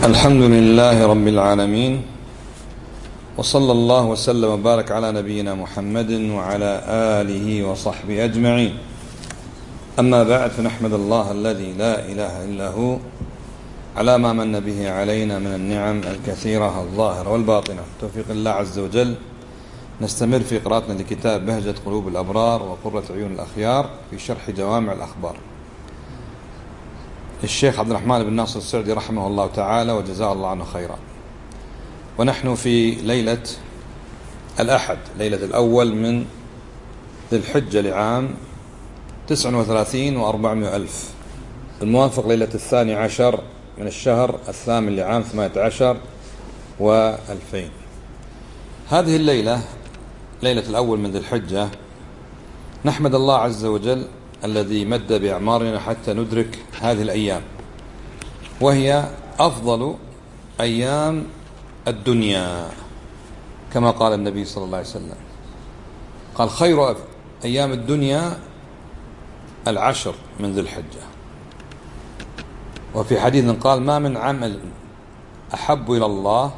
الحمد لله رب العالمين، وصلى الله وسلم وبارك على نبينا محمد وعلى آله وصحبه أجمعين. أما بعد، فنحمد الله الذي لا إله إلا هو على ما من به علينا من النعم الكثيرة الظاهرة والباطنة. توفيق الله عز وجل نستمر في قراءتنا لكتاب بهجة قلوب الأبرار وقرة عيون الأخيار في شرح جوامع الأخبار للشيخ عبد الرحمن بن ناصر السعدي رحمه الله تعالى وجزاه الله عنه خيرا. ونحن في ليلة الأحد، ليلة الأول من ذي الحجة لعام 39 و400 ألف، الموافق ليلة 12 من الشهر الثامن لعام 18 و2000. هذه الليلة ليلة الأول من ذي الحجة نحمد الله عز وجل الذي مد بأعمارنا حتى ندرك هذه الأيام، وهي أفضل أيام الدنيا كما قال النبي صلى الله عليه وسلم، قال: خير أيام الدنيا العشر من ذي الحجة. وفي حديث قال: ما من عمل أحب إلى الله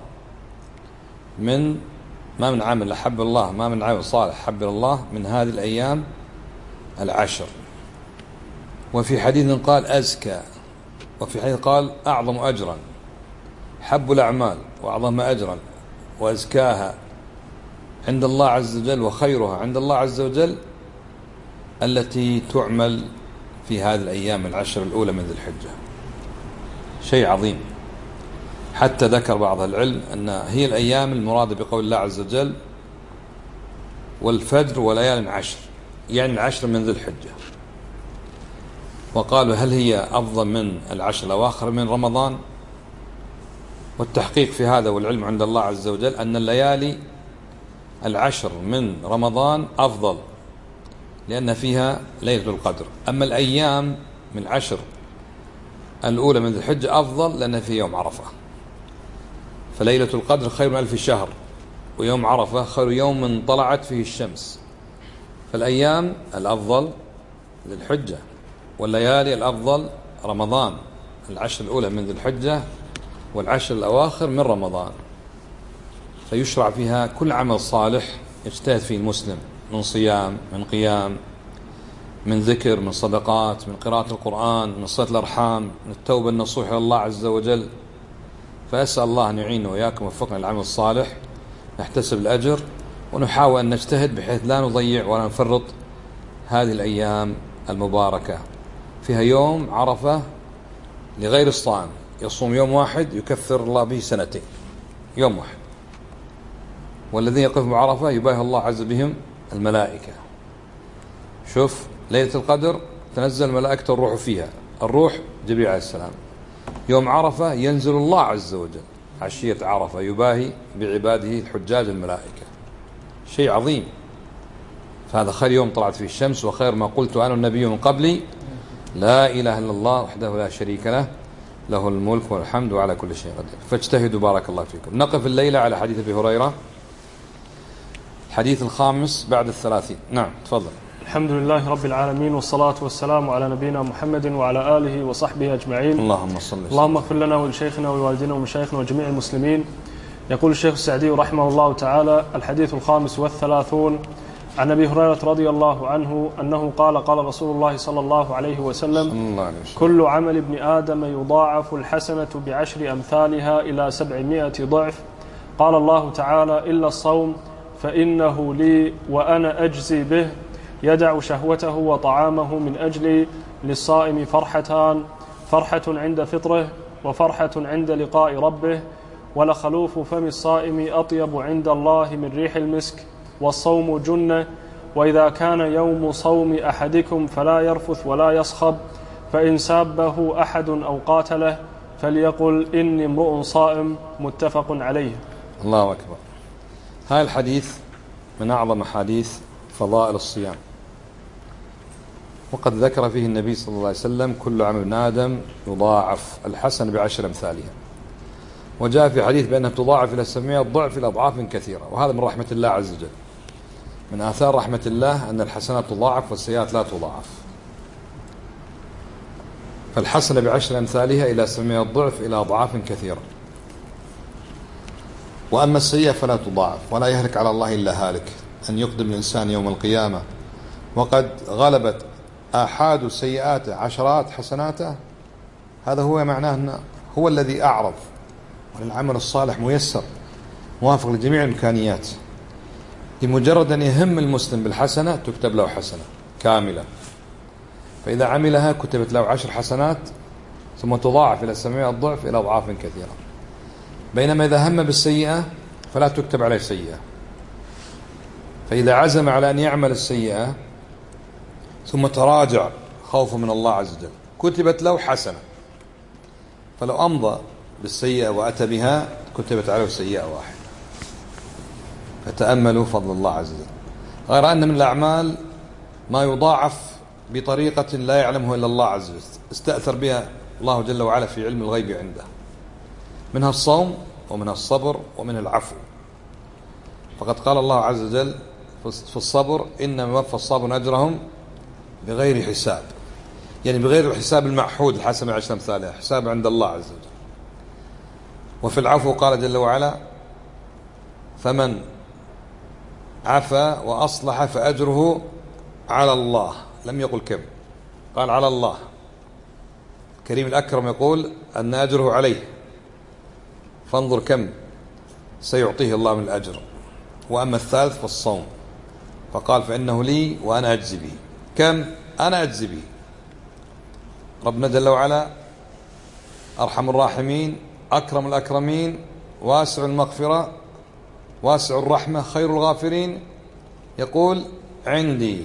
ما من عمل صالح أحب إلى الله من هذه الأيام العشر. وفي حديث قال: أزكى. وفي حديث قال: أعظم أجرا، حب الأعمال وأعظم أجرا وأزكاها عند الله عز وجل وخيرها عند الله عز وجل التي تعمل في هذه الأيام العشر الأولى من ذي الحجة. شيء عظيم. حتى ذكر بعض العلم أن هي الأيام المرادة بقول الله عز وجل: والفجر وليال عشر، يعني العشر من ذي الحجة. وقالوا: هل هي أفضل من العشر الأواخر من رمضان؟ والتحقيق في هذا والعلم عند الله عز وجل أن الليالي العشر من رمضان أفضل لأن فيها ليلة القدر. أما الأيام من العشر الأولى من ذي الحجة أفضل لأن فيها يوم عرفة، فليلة القدر خير من 1000 شهر، ويوم عرفة خير يوم طلعت فيه الشمس. فالأيام الأفضل للحجة، والليالي الأفضل رمضان، العشر الأولى من ذي الحجة والعشر الأواخر من رمضان. فيشرع فيها كل عمل صالح يجتهد فيه المسلم، من صيام، من قيام، من ذكر، من صدقات، من قراءة القرآن، من صلة الأرحام، من التوبة النصوح إلى الله عز وجل. فأسأل الله أن يعيننا وإياكم ووفقنا للعمل الصالح، نحتسب الأجر ونحاول أن نجتهد بحيث لا نضيع ولا نفرط هذه الأيام المباركة. فيها يوم عرفة لغير الصائم يصوم يوم واحد يكفر الله به سنتين، يوم واحد. والذين يقفون بعرفة يباهي الله عز بهم الملائكة. شوف، ليلة القدر تنزل الملائكة الروح فيها، الروح جبريل عليه السلام. يوم عرفة ينزل الله عز وجل عشية عرفة يباهي بعباده الحجاج الملائكة. شيء عظيم. فهذا خير يوم طلعت فيه الشمس، وخير ما قلت أنا النبي من قبلي: لا إله إلا الله وحده لا شريك له، له الملك والحمد وعلى كل شيء قدير. فاجتهدوا بارك الله فيكم. نقف الليلة على حديث أبي هريرة، الحديث الخامس بعد 30. نعم، تفضل. الحمد لله رب العالمين، والصلاة والسلام على نبينا محمد وعلى آله وصحبه أجمعين. اللهم صل وسلم. اللهم اغفر لنا ولشيخنا ووالدنا ومشايخنا وجميع المسلمين. يقول الشيخ السعدي رحمه الله تعالى: الحديث الخامس والثلاثون عن أبي هريرة رضي الله عنه أنه قال: قال رسول الله صلى الله عليه وسلم: كل عمل ابن آدم يضاعف الحسنة بعشر أمثالها إلى 700 ضعف. قال الله تعالى: إلا الصوم فإنه لي وأنا أجزي به، يدع شهوته وطعامه من أجلي. للصائم فرحتان: فرحة عند فطره وفرحة عند لقاء ربه. ولخلوف فم الصائم أطيب عند الله من ريح المسك. والصوم جنة، وإذا كان يوم صوم أحدكم فلا يرفث ولا يصخب، فإن سابه أحد أو قاتله فليقل إني امرؤ صائم. متفق عليه. الله أكبر. هذا الحديث من أعظم حديث فضائل الصيام، وقد ذكر فيه النبي صلى الله عليه وسلم: كل عمل ابن آدم يضاعف الحسن بعشر أمثالها. وجاء في حديث بأنها تضاعف إلى 700 ضعف إلى أضعاف كثيرة. وهذا من رحمة الله عز وجل، من آثار رحمة الله أن الحسنات تضاعف والسيئات لا تضاعف. فالحسنة بعشر أمثالها إلى 700 ضعف إلى أضعاف كثيرة. وأما السيئة فلا تضاعف، ولا يهلك على الله إلا هالك، أن يقدم الإنسان يوم القيامة وقد غلبت آحاد سيئاته عشرات حسناته، هذا هو معناه أنه هو الذي أعرض، والعمل الصالح ميسر موافق لجميع الإمكانيات. لمجرد أن يهم المسلم بالحسنة تكتب له حسنة كاملة، فإذا عملها كتبت له 10 حسنات ثم تضاعف إلى 700 ضعف إلى أضعاف كثيرة. بينما إذا هم بالسيئة فلا تكتب عليه سيئة، فإذا عزم على أن يعمل السيئة ثم تراجع خوفا من الله عز وجل كتبت له حسنة، فلو أمضى بالسيئة وأتى بها كتبت عليه سيئة واحدة. فتأملوا فضل الله عز وجل. غير أن من الأعمال ما يضاعف بطريقة لا يعلمه إلا الله عز وجل، استأثر بها الله جل وعلا في علم الغيب عنده، منها الصوم ومنها الصبر ومنها العفو. فقد قال الله عز وجل في الصبر: إنما يوفى الصابرون أجرهم بغير حساب، يعني بغير الحساب المعهود الحسنة 10 أمثالها، حساب عند الله عز وجل. وفي العفو قال جل وعلا: فمن عفا وأصلح فأجره على الله. لم يقل كم، قال على الله. الكريم الأكرم يقول أن أجره عليه، فانظر كم سيعطيه الله من الأجر. وأما الثالث فالصوم، فقال: فإنه لي وأنا أجزي به. كم؟ أنا أجزي به. ربنا جل وعلا أرحم الراحمين، أكرم الأكرمين، واسع المغفرة، واسع الرحمة، خير الغافرين، يقول: عندي.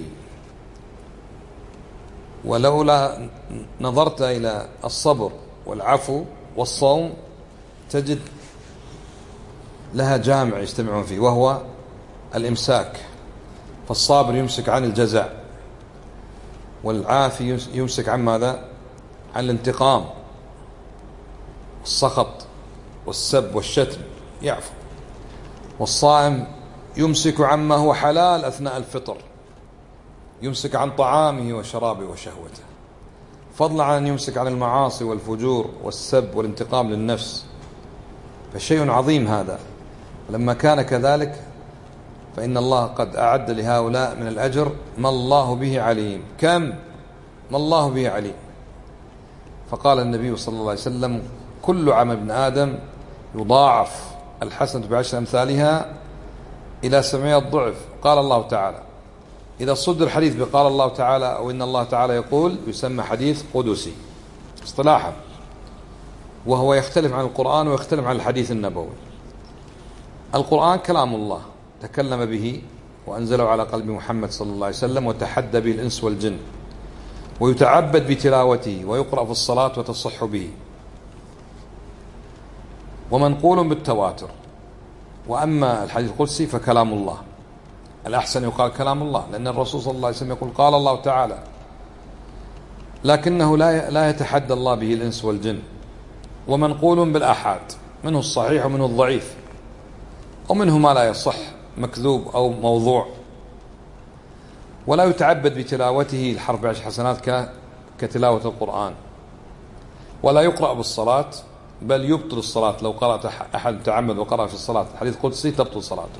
ولولا نظرت إلى الصبر والعفو والصوم تجد لها جامع يجتمعون فيه، وهو الإمساك. فالصابر يمسك عن الجزع، والعافي يمسك عن ماذا؟ عن الانتقام، السخط والسب والشتم، يعفو. والصائم يمسك عما هو حلال أثناء الفطر، يمسك عن طعامه وشرابه وشهوته، فضلا عن أن يمسك عن المعاصي والفجور والسب والانتقام للنفس. فشيء عظيم هذا. لما كان كذلك فإن الله قد أعد لهؤلاء من الأجر ما الله به عليم. كم؟ ما الله به عليم. فقال النبي صلى الله عليه وسلم: كل عمل ابن آدم يضاعف الحسنة ب10 أمثالها إلى 700 ضعف. قال الله تعالى: إذا صدر الحديث بقال الله تعالى أو إن الله تعالى يقول يسمى حديث قدسي اصطلاحا، وهو يختلف عن القرآن ويختلف عن الحديث النبوي. القرآن كلام الله تكلم به وأنزله على قلب محمد صلى الله عليه وسلم، وتحدى به الإنس والجن، ويتعبد بتلاوته، ويقرأ في الصلاة وتصح به، ومنقول بالتواتر. وأما الحديث القدسي فكلام الله، الأحسن يقال كلام الله، لأن الرسول صلى الله عليه وسلم يقول: قال الله تعالى، لكنه لا يتحدى الله به الإنس والجن. ومنقول بالآحاد، منه الصحيح ومنه الضعيف، ومنه ما لا يصح، مكذوب أو موضوع. ولا يتعبد بتلاوته الحرف ب10 حسنات كتلاوة القرآن. ولا يقرأ بالصلاة، بل يبطل الصلاة لو قرأت أحد تعمد وقرأ في الصلاة حديث قدسي تبطل صلاته.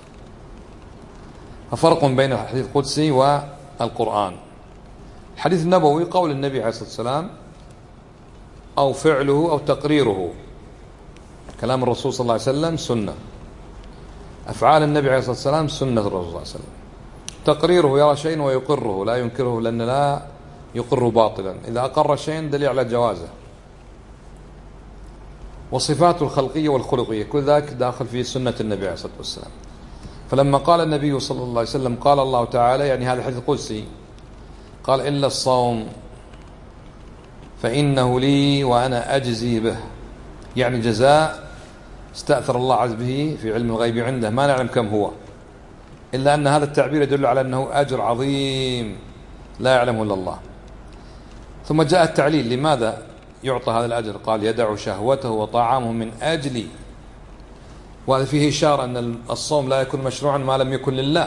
ففرق بين الحديث القدسي والقرآن. الحديث النبوي قول النبي عليه الصلاة والسلام أو فعله أو تقريره. كلام الرسول صلى الله عليه وسلم سنة، أفعال النبي عليه الصلاة والسلام سنة الرسول صلى الله عليه وسلم. تقريره يرى شيء ويقره، لا ينكره، لأن لا يقر باطلا. إذا أقر شيء دليل على جوازه. وصفاته الخلقية والخلقية كل ذلك داخل في سنة النبي عليه الصلاة والسلام. فلما قال النبي صلى الله عليه وسلم قال الله تعالى، يعني هذا الحديث القدسي، قال: إلا الصوم فإنه لي وأنا أجزي به، يعني جزاء استأثر الله عز به في علم الغيب عنده، ما نعلم كم هو، إلا أن هذا التعبير يدل على أنه أجر عظيم لا يعلمه إلا الله. ثم جاء التعليل لماذا يعطى هذا الأجر، قال: يدع شهوته وطعامه من أجلي. وهذا فيه إشارة أن الصوم لا يكون مشروعا ما لم يكن لله.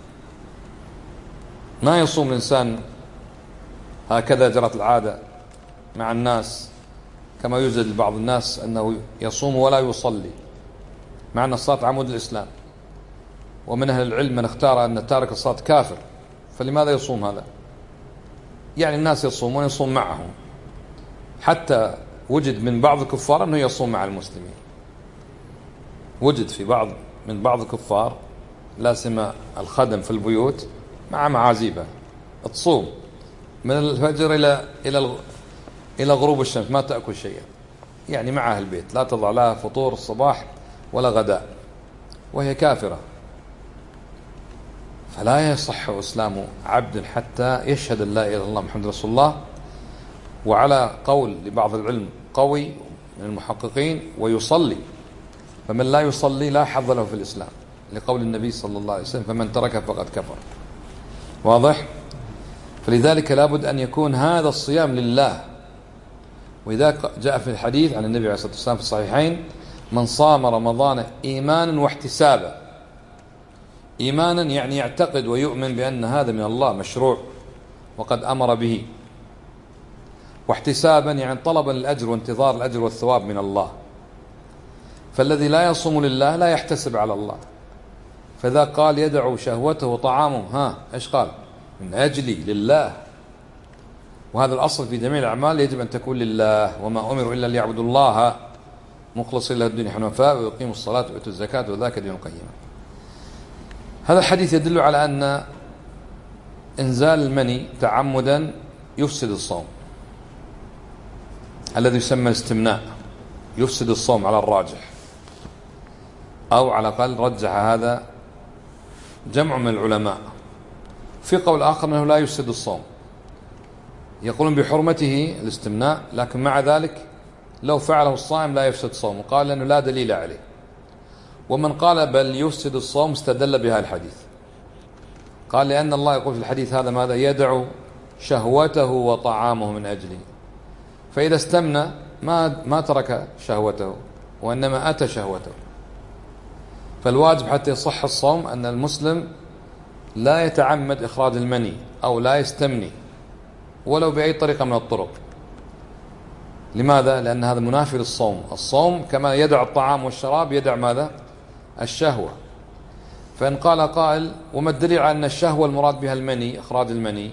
ما يصوم الإنسان هكذا جرت العادة مع الناس، كما يوجد لبعض الناس أنه يصوم ولا يصلي، مع أن الصلاة عمود الإسلام، ومن أهل العلم من اختار أن تارك الصلاة كافر، فلماذا يصوم هذا؟ يعني الناس يصومون، يصوم معهم، حتى وجد من بعض الكفار أنه يصوم مع المسلمين. وجد في من بعض الكفار لا سيما الخدم في البيوت مع معازيبه تصوم من الفجر إلى غروب الشمس، ما تأكل شيئا، يعني مع أهل البيت، لا تضع لها فطور الصباح ولا غداء، وهي كافرة. فلا يصح إسلام عبد حتى يشهد أن لا إله إلا الله محمد رسول الله. وعلى قول لبعض العلم قوي من المحققين ويصلي، فمن لا يصلي لا حظ له في الإسلام، لقول النبي صلى الله عليه وسلم فمن ترك فقد كفر. واضح؟ فلذلك لابد أن يكون هذا الصيام لله. وإذا جاء في الحديث عن النبي عليه الصلاة والسلام في الصحيحين: من صام رمضان إيمانا واحتسابا. إيمانا يعني يعتقد ويؤمن بأن هذا من الله مشروع وقد أمر به، واحتسابا يعني طلبا للأجر وانتظار الأجر والثواب من الله. فالذي لا يصوم لله لا يحتسب على الله، فإذا قال يدع شهوته وطعامه، إيش قال؟ من أجلي لله. وهذا الأصل في جميع الأعمال، يجب أن تكون لله. وما أمروا إلا ليعبدوا الله مخلصين له الدين حنفاء ويقيموا الصلاة ويؤتوا الزكاة وذاك دين القيم. هذا الحديث يدل على أن إنزال المني تعمدا يفسد الصوم، الذي يسمى الاستمناء يفسد الصوم على الراجح، أو على الأقل رجح هذا جمع من العلماء. في قول آخر أنه لا يفسد الصوم، يقولون بحرمته الاستمناء، لكن مع ذلك لو فعله الصائم لا يفسد صومه، قال لأنه لا دليل عليه. ومن قال بل يفسد الصوم استدل بها الحديث، قال لأن الله يقول في الحديث هذا ماذا؟ يدع شهوته وطعامه من أجله. فإذا استمنى ما ترك شهوته وإنما أتى شهوته. فالواجب حتى يصح الصوم أن المسلم لا يتعمد إخراج المني أو لا يستمني ولو بأي طريقة من الطرق. لماذا؟ لأن هذا منافي للصوم. الصوم كما يدع الطعام والشراب يدع ماذا؟ الشهوة. فإن قال قائل وما الدليل على أن الشهوة المراد بها المني، إخراج المني؟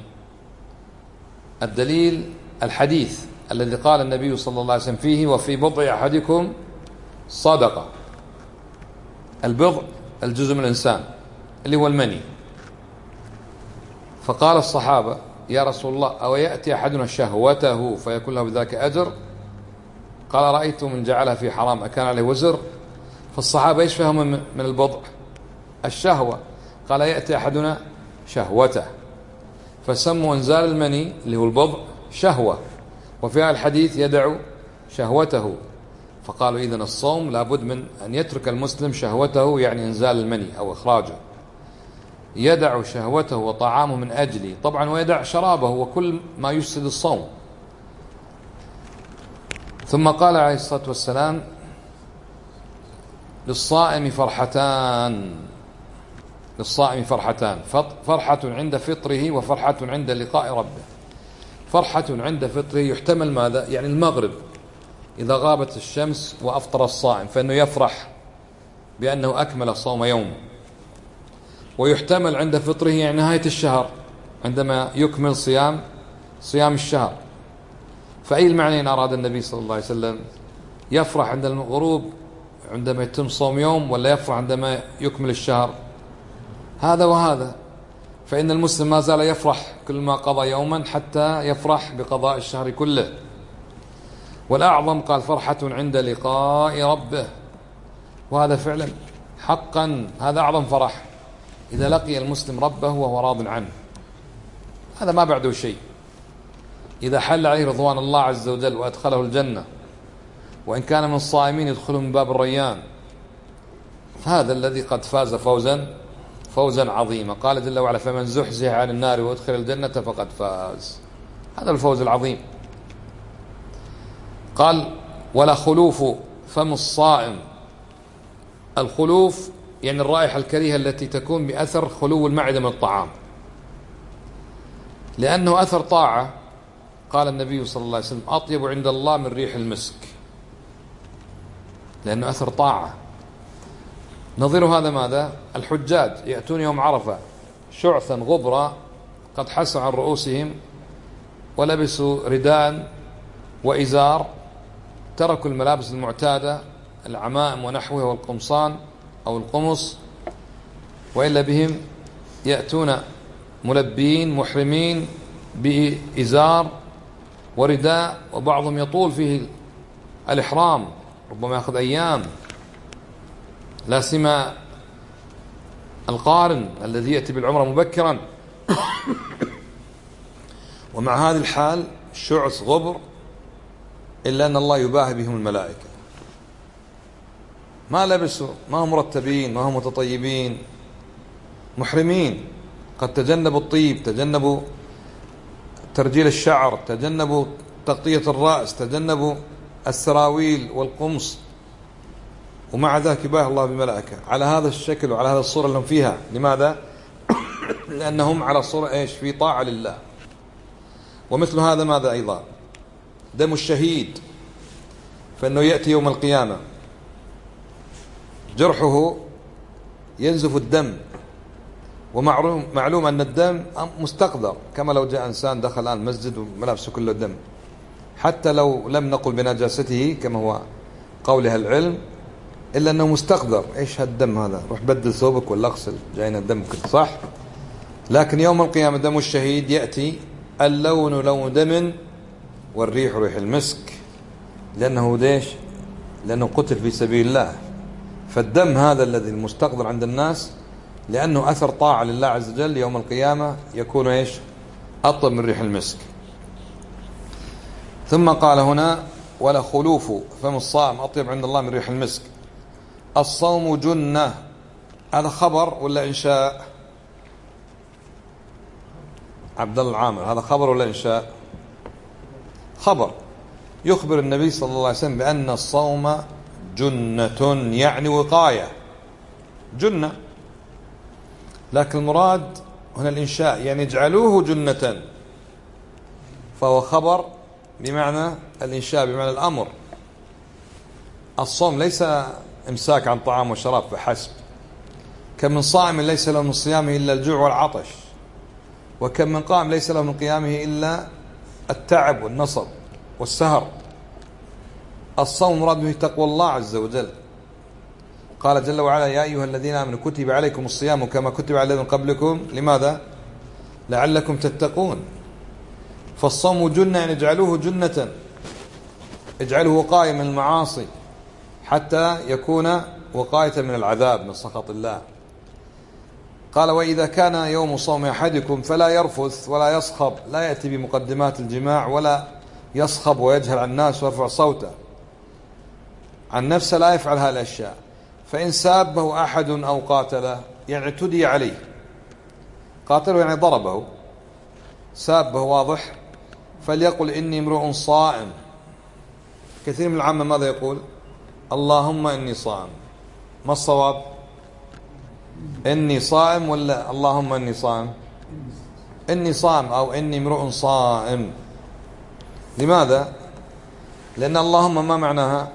الدليل الحديث الذي قال النبي صلى الله عليه وسلم فيه: وفي بضع أحدكم صدقة. البضع الجزء من الإنسان اللي هو المني. فقال الصحابة: يا رسول الله أو يأتي أحدنا شهوته فيكون له بذلك أجر؟ قال: رأيت من جعلها في حرام أكان عليه وزر؟ فالصحابة ايش فهموا من البضع؟ الشهوة. قال: يأتي أحدنا شهوته، فسموا انزال المني اللي هو البضع شهوة، وفي هذا الحديث يدع شهوته. فقالوا إذن الصوم لابد من أن يترك المسلم شهوته، يعني انزال المني أو إخراجه. يدع شهوته وطعامه من أجلي، طبعا ويدع شرابه وكل ما يفسد الصوم. ثم قال عليه الصلاة والسلام: للصائم فرحتان. للصائم فرحتان، فرحة عند فطره وفرحة عند لقاء ربه. فرحة عند فطره يحتمل ماذا؟ يعني المغرب إذا غابت الشمس وأفطر الصائم فإنه يفرح بأنه أكمل صوم يوم. ويحتمل عند فطره يعني نهاية الشهر عندما يكمل صيام الشهر. فأي المعنى أراد النبي صلى الله عليه وسلم؟ يفرح عند الغروب عندما يتم صوم يوم، ولا يفرح عندما يكمل الشهر؟ هذا وهذا. فإن المسلم ما زال يفرح كل ما قضى يوما حتى يفرح بقضاء الشهر كله. والأعظم قال: فرحة عند لقاء ربه. وهذا فعلا حقا هذا أعظم فرح، إذا لقي المسلم ربه وهو راض عنه، هذا ما بعده شيء. إذا حل عليه رضوان الله عز وجل وأدخله الجنة، وإن كان من الصائمين يدخله من باب الريان، هذا الذي قد فاز فوزا عظيما. قال جل وعلا: فمن زحزح عن النار وادخل الجنة فقد فاز. هذا الفوز العظيم. قال: ولا خلوف فم الصائم. الخلوف يعني الرائحة الكريهة التي تكون بأثر خلو المعدة من الطعام، لأنه أثر طاعة. قال النبي صلى الله عليه وسلم: أطيب عند الله من ريح المسك، لأنه أثر طاعة. نظير هذا ماذا؟ الحجاج يأتون يوم عرفة شعثا غبرا قد حسوا عن رؤوسهم ولبسوا رداء وإزار، تركوا الملابس المعتادة العمائم ونحوها والقمصان أو القمص، وإلا بهم يأتون ملبين محرمين بإزار ورداء، وبعضهم يطول فيه الإحرام ربما يأخذ أيام، لا سيما القارن الذي يأتي بالعمرة مبكرا. ومع هذه الحال شعث غبر، إلا أن الله يباهي بهم الملائكة، ما لبسوا، ما هم مرتبين، ما هم متطيبين، محرمين، قد تجنبوا الطيب، تجنبوا ترجيل الشعر، تجنبوا تغطية الرأس، تجنبوا السراويل والقمص، ومع ذلك يباهي الله بالملائكة على هذا الشكل وعلى هذا الصورة اللي هم فيها. لماذا؟ لأنهم على صورة إيش؟ في طاعة لله. ومثل هذا ماذا أيضا؟ دم الشهيد، فإنه يأتي يوم القيامة جرحه ينزف الدم، ومعلوم أن الدم مستقدر، كما لو جاء إنسان دخل الآن المسجد وملابسه كله دم، حتى لو لم نقل بنجاسته كما هو قول أهل العلم، إلا أنه مستقدر. إيش هالدم هذا؟ روح بدل ثوبك ولا اغسل، جاينا الدم كله، صح؟ لكن يوم القيامة دم الشهيد يأتي اللون لون دم والريح ريح المسك، لأنه ديش؟ لأنه قتل في سبيل الله. فالدم هذا الذي المستقدر عند الناس لأنه أثر طاعة لله عز وجل، يوم القيامة يكون إيش؟ أطيب من ريح المسك. ثم قال هنا: ولا خلوف فم الصائم أطيب عند الله من ريح المسك. الصوم جنة، هذا خبر ولا إنشاء؟ عبد الله العامر، هذا خبر ولا إنشاء؟ خبر. يخبر النبي صلى الله عليه وسلم بأن الصوم جنة، يعني وقاية، جنة. لكن المراد هنا الإنشاء، يعني اجعلوه جنة، فهو خبر بمعنى الإنشاء، بمعنى الأمر. الصوم ليس إمساك عن طعام وشراب فحسب، كم من صائم ليس له من صيامه إلا الجوع والعطش، وكم من قائم ليس له من قيامه إلا التعب والنصب والسهر. الصوم مراد به تقوى الله عز وجل. قال جل وعلا: يا أيها الذين آمنوا كتب عليكم الصيام كما كتب على الذين قبلكم، لماذا؟ لعلكم تتقون. فالصوم جنة، يعني اجعلوه جنة، اجعله وقاية من المعاصي حتى يكون وقاية من العذاب، من سخط الله. قال: وإذا كان يوم صوم أحدكم فلا يرفث ولا يصخب، لا يأتي بمقدمات الجماع ولا يصخب ويجهل عن الناس ويرفع صوته عن نفسه، لا يفعل هذه الأشياء. فإن سابه أحد أو قاتله، يعني اعتدي عليه، قاتله يعني ضربه، سابه واضح، فليقل: إني امرؤ صائم. كثير من العامة ماذا يقول؟ اللهم إني صائم. ما الصواب؟ إني صائم ولا اللهم إني صائم؟ إني صائم أو إني امرؤ صائم. لماذا؟ لأن اللهم ما معناها؟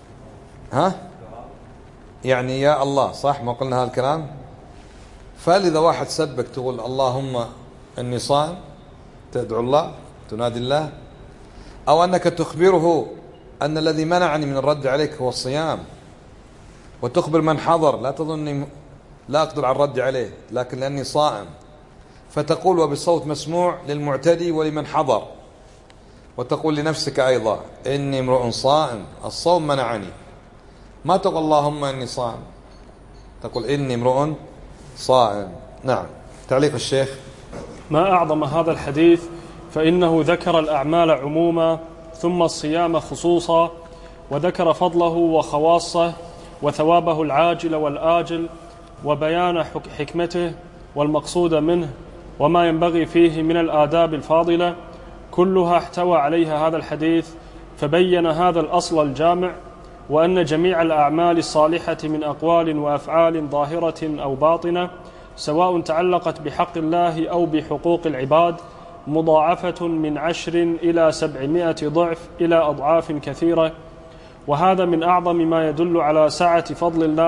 يعني يا الله، صح؟ ما قلنا هذا الكلام؟ فإذا واحد سبك تقول اللهم إني صائم، تدعو الله، تنادي الله، أو أنك تخبره أن الذي منعني من الرد عليك هو الصيام، وتخبر من حضر: لا تظنني لا أقدر على الرد عليه، لكن لأني صائم. فتقول وبصوت مسموع للمعتدي ولمن حضر، وتقول لنفسك أيضا: إني امرؤ صائم، الصوم منعني. ما تقول اللهم إني صائم، تقول إني امرؤ صائم. نعم. تعليق الشيخ: ما أعظم هذا الحديث، فإنه ذكر الأعمال عموما ثم الصيام خصوصا، وذكر فضله وخواصه وثوابه العاجل والآجل، وبيان حكمته والمقصود منه، وما ينبغي فيه من الآداب الفاضلة، كلها احتوى عليها هذا الحديث. فبين هذا الأصل الجامع، وأن جميع الأعمال الصالحة من أقوال وأفعال ظاهرة أو باطنة، سواء تعلقت بحق الله أو بحقوق العباد، مضاعفة من 10 إلى 700 ضعف إلى أضعاف كثيرة. وهذا من أعظم ما يدل على سعة فضل الله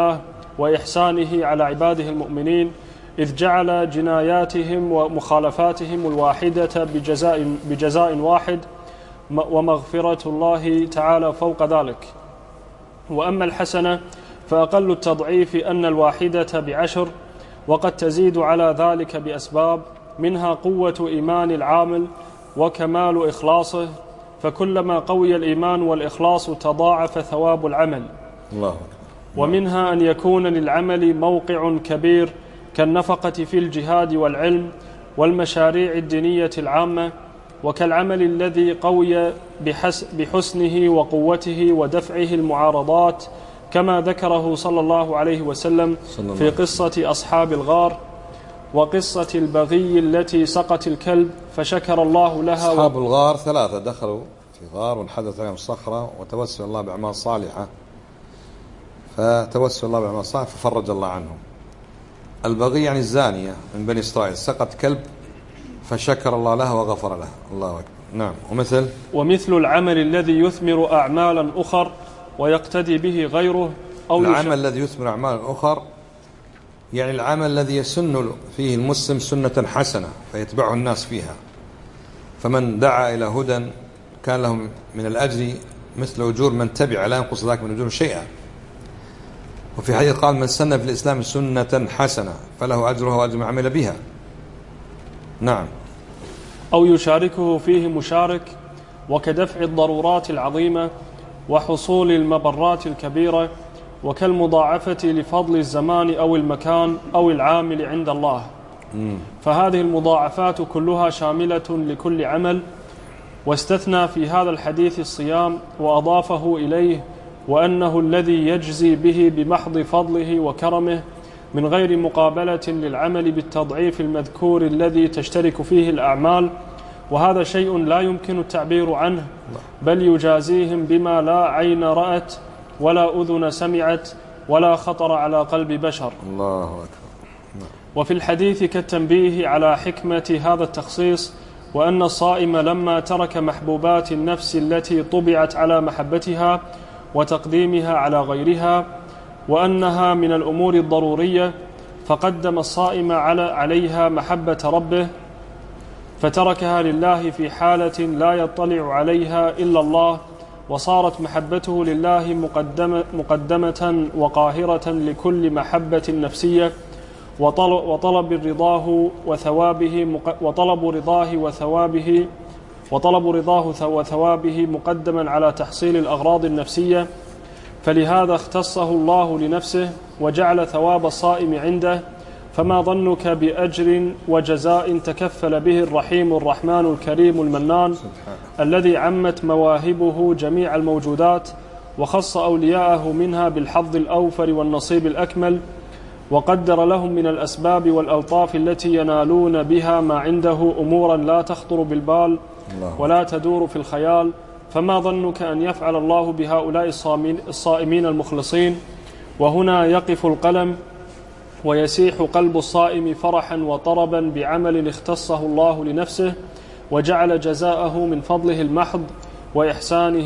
وإحسانه على عباده المؤمنين، إذ جعل جناياتهم ومخالفاتهم الواحدة بجزاء واحد، ومغفرة الله تعالى فوق ذلك. وأما الحسنة فأقل التضعيف أن الواحدة ب10، وقد تزيد على ذلك بأسباب، منها قوة إيمان العامل وكمال إخلاصه، فكلما قوي الإيمان والإخلاص تضاعف ثواب العمل. الله. ومنها أن يكون للعمل موقع كبير كالنفقة في الجهاد والعلم والمشاريع الدينية العامة، وكالعمل الذي قوي بحسنه وقوته ودفعه المعارضات، كما ذكره صلى الله عليه وسلم في قصة أصحاب الغار، وقصة البغي التي سقت الكلب فشكر الله لها. أصحاب الغار 3 دخلوا في غار وانحدث عليهم صخرة وتوسل الله بأعمال صالحة، فتوسل الله بأعمال صالحة ففرج الله عنهم. البغي يعني الزانية من بني إسرائيل سقت كلب فشكر الله لها وغفر لها. الله أكبر. نعم. ومثل العمل الذي يثمر أعمالا أخر ويقتدي به غيره، أو العمل الذي يثمر أعمالا أخر يعني العمل الذي يسن فيه المسلم سنة حسنة فيتبعه الناس فيها، فمن دعا إلى هدى كان له من الأجر مثل أجور من تبع، لا ينقص ذلك من أجور شيئا. وفي حديث قال: من سن في الإسلام سنة حسنة فله أجرها وأجر من عمل بها. نعم. أو يشاركه فيه مشارك، وكدفع الضرورات العظيمة وحصول المبرات الكبيرة، وكالمضاعفة لفضل الزمان أو المكان أو العامل عند الله. فهذه المضاعفات كلها شاملة لكل عمل. واستثنى في هذا الحديث الصيام وأضافه إليه، وأنه الذي يجزي به بمحض فضله وكرمه من غير مقابلة للعمل بالتضعيف المذكور الذي تشترك فيه الأعمال، وهذا شيء لا يمكن التعبير عنه، بل يجازيهم بما لا عين رأت ولا أذن سمعت ولا خطر على قلب بشر. الله أكبر. وفي الحديث كالتنبيه على حكمة هذا التخصيص، وأن الصائم لما ترك محبوبات النفس التي طبعت على محبتها وتقديمها على غيرها، وأنها من الأمور الضرورية، فقدم الصائم عليها محبة ربه، فتركها لله في حالة لا يطلع عليها إلا الله، وصارت محبته لله مقدمة وقاهرة لكل محبة نفسية، وطلب رضاه وثوابه مقدما على تحصيل الأغراض النفسية. فلهذا اختصه الله لنفسه وجعل ثواب الصائم عنده. فما ظنك بأجر وجزاء تكفل به الرحيم الرحمن الكريم المنان الذي عمت مواهبه جميع الموجودات، وخص أولياءه منها بالحظ الأوفر والنصيب الأكمل، وقدر لهم من الأسباب والألطاف التي ينالون بها ما عنده أمورا لا تخطر بالبال ولا تدور في الخيال. فما ظنك أن يفعل الله بهؤلاء الصائمين المخلصين؟ وهنا يقف القلم ويسيح قلب الصائم فرحا وطربا بعمل اختصه الله لنفسه، وجعل جزاءه من فضله المحض وإحسانه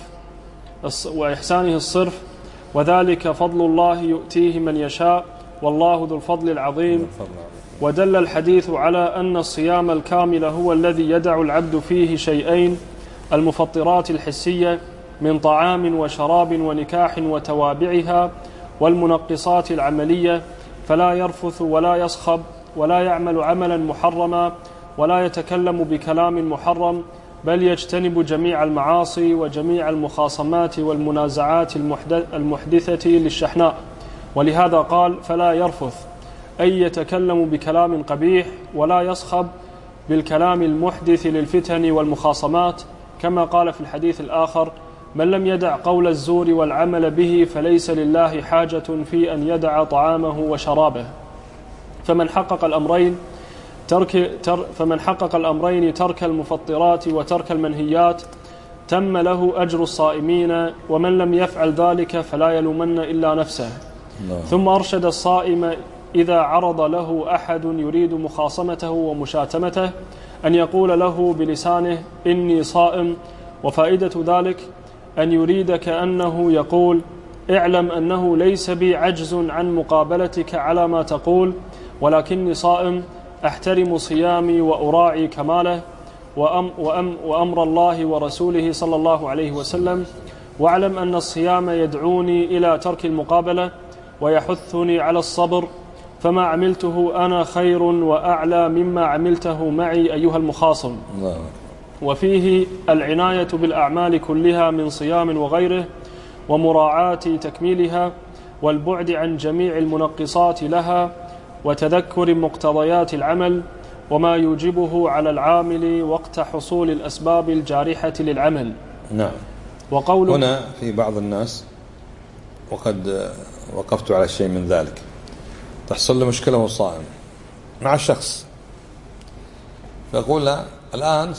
الصرف، وذلك فضل الله يؤتيه من يشاء، والله ذو الفضل العظيم. ودل الحديث على أن الصيام الكامل هو الذي يدع العبد فيه شيئين: المفطرات الحسية من طعام وشراب ونكاح وتوابعها، والمنقصات العملية، فلا يرفث ولا يصخب ولا يعمل عملا محرما ولا يتكلم بكلام محرم، بل يجتنب جميع المعاصي وجميع المخاصمات والمنازعات المحدثة للشحناء. ولهذا قال: فلا يرفث، أي يتكلم بكلام قبيح، ولا يصخب بالكلام المحدث للفتن والمخاصمات، كما قال في الحديث الآخر: من لم يدع قول الزور والعمل به فليس لله حاجة في أن يدع طعامه وشرابه. فمن حقق الأمرين ترك المفطرات وترك المنهيات تم له أجر الصائمين، ومن لم يفعل ذلك فلا يلومن إلا نفسه. ثم أرشد الصائم إذا عرض له أحد يريد مخاصمته ومشاتمته أن يقول له بلسانه: إني صائم. وفائدة ذلك أن يريد كأنه يقول: اعلم أنه ليس بي عجز عن مقابلتك على ما تقول، ولكني صائم أحترم صيامي وأراعي كماله وأمر الله ورسوله صلى الله عليه وسلم، واعلم أن الصيام يدعوني إلى ترك المقابلة ويحثني على الصبر، فما عملته أنا خير وأعلى مما عملته معي أيها المخاصم. وفيه العناية بالأعمال كلها من صيام وغيره، ومراعاة تكميلها، والبعد عن جميع المنقصات لها، وتذكر مقتضيات العمل وما يوجبه على العامل وقت حصول الأسباب الجارحة للعمل. نعم. وقوله هنا في بعض الناس، وقد وقفت على شيء من ذلك، تحصل له مشكلة وهو صائم مع شخص، فيقول له الآن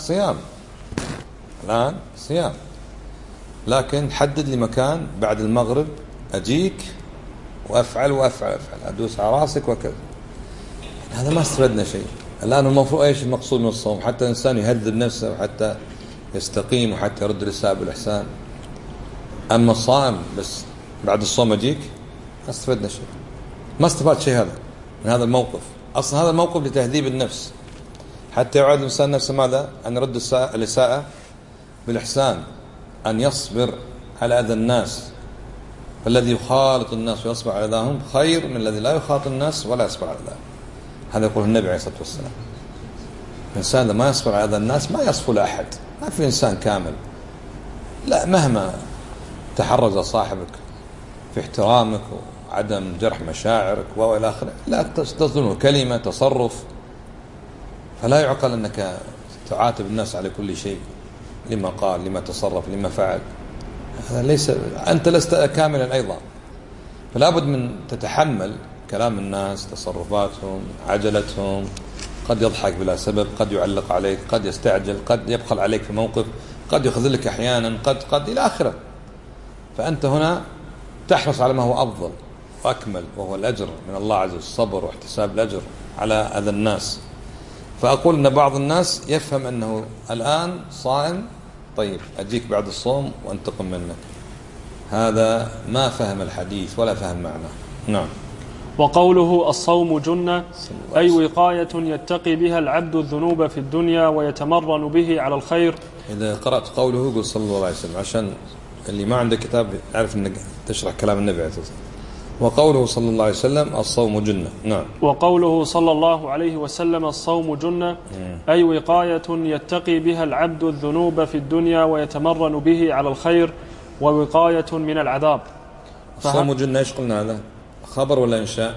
صيام، لكن حدد لي مكان بعد المغرب أجيك وأفعل أدوس على راسك وكذا. هذا ما استفدنا شيء. الآن المفروض إيش المقصود من الصوم؟ حتى الإنسان يهذب نفسه وحتى يستقيم وحتى يرد الرسالة بالإحسان. أما الصائم بس بعد الصوم أجيك، ما استفدنا شيء، ما استفاد شيء هذا من هذا الموقف. أصلا هذا الموقف لتهذيب النفس، حتى يعود الإنسان نفسه ماذا؟ أن يرد الإساءة بالإحسان، أن يصبر على أذى الناس. فالذي يخالط الناس ويصبر على أذاهم خير من الذي لا يخالط الناس ولا يصبر على أذاهم. هذا يقول النبي عليه الصلاة والسلام. الإنسان إذا ما يصبر على أذى الناس ما يصفو لأحد. ما في إنسان كامل، لا، مهما تحرز صاحبك في احترامك وعدم جرح مشاعرك وإلى آخره، لا تصدمه كلمة تصرف، فلا يعقل أنك تعاتب الناس على كل شيء، لما قال، لما تصرف، لما فعل. هذا ليس، أنت لست كاملا أيضا، فلا بد من تتحمل كلام الناس، تصرفاتهم، عجلتهم، قد يضحك بلا سبب، قد يعلق عليك، قد يستعجل، قد يبخل عليك في موقف، قد يخذلك أحيانا، قد إلى آخره. فأنت هنا تحرص على ما هو أفضل وأكمل، وهو الأجر من الله عز وجل، الصبر واحتساب الأجر على أذى الناس. فأقول أن بعض الناس يفهم أنه الآن صائم، طيب أجيك بعد الصوم وأنتقم منك. هذا ما فهم الحديث ولا فهم معناه. نعم. وقوله الصوم جنة أي وقاية يتقي بها العبد الذنوب في الدنيا ويتمرن به على الخير. إذا قرأت قوله قل صلى الله عليه وسلم، عشان اللي ما عنده كتاب يعرف أنك تشرح كلام النبي عليه الصلاة والسلام. وقوله صلى الله عليه وسلم الصوم جنة. نعم. وقوله صلى الله عليه وسلم الصوم جنة أي وقاية يتقي بها العبد الذنوب في الدنيا ويتمرن به على الخير، ووقاية من العذاب. الصوم جنة، ايش قلنا هذا؟ خبر ولا إنشاء؟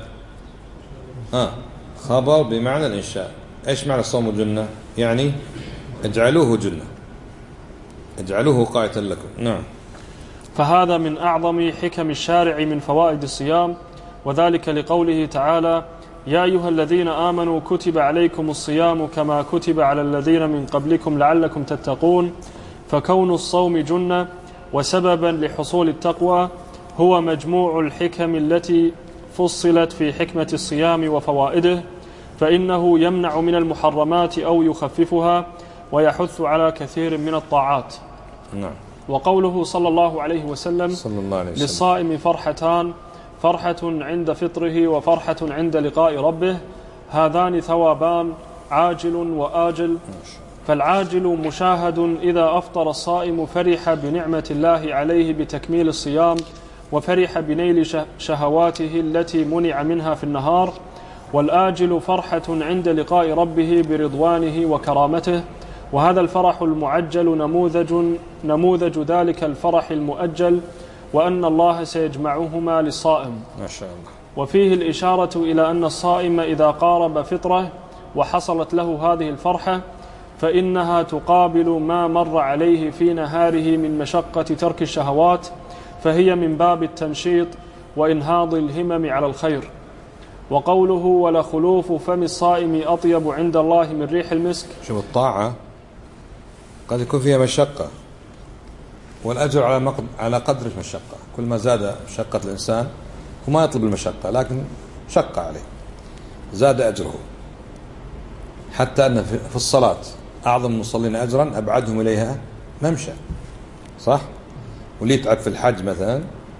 خبر بمعنى الإنشاء. ايش معنى الصوم جنة؟ يعني اجعلوه جنة، اجعلوه وقاية لكم. نعم. فهذا من أعظم حكم الشارع من فوائد الصيام، وذلك لقوله تعالى: يا أيها الذين آمنوا كتب عليكم الصيام كما كتب على الذين من قبلكم لعلكم تتقون. فكون الصوم جنة وسببا لحصول التقوى هو مجموع الحكم التي فصلت في حكمة الصيام وفوائده، فإنه يمنع من المحرمات أو يخففها، ويحث على كثير من الطاعات. نعم. وقوله صلى الله عليه وسلم للصائم فرحتان: فرحة عند فطره وفرحة عند لقاء ربه، هذان ثوابان عاجل وآجل. فالعاجل مشاهد: إذا أفطر الصائم فرح بنعمة الله عليه بتكميل الصيام، وفرح بنيل شهواته التي منع منها في النهار. والآجل فرحة عند لقاء ربه برضوانه وكرامته، وهذا الفرح المعجل نموذج ذلك الفرح المؤجل، وأن الله سيجمعهما للصائم. ما شاء الله. وفيه الإشارة إلى أن الصائم إذا قارب فطره وحصلت له هذه الفرحة فإنها تقابل ما مر عليه في نهاره من مشقة ترك الشهوات، فهي من باب التنشيط وإنهاض الهمم على الخير. وقوله ولخلوف فم الصائم أطيب عند الله من ريح المسك. شوف، الطاعة قد يكون فيها مشقة، والأجر على قدر المشقة. كل ما زاد مشقة الإنسان، وما يطلب المشقة لكن شق عليه، زاد أجره. حتى أن في الصلاة أعظم المصلين أجرا أبعدهم إليها ممشى، صح؟ واللي يتعب في الحج مثلا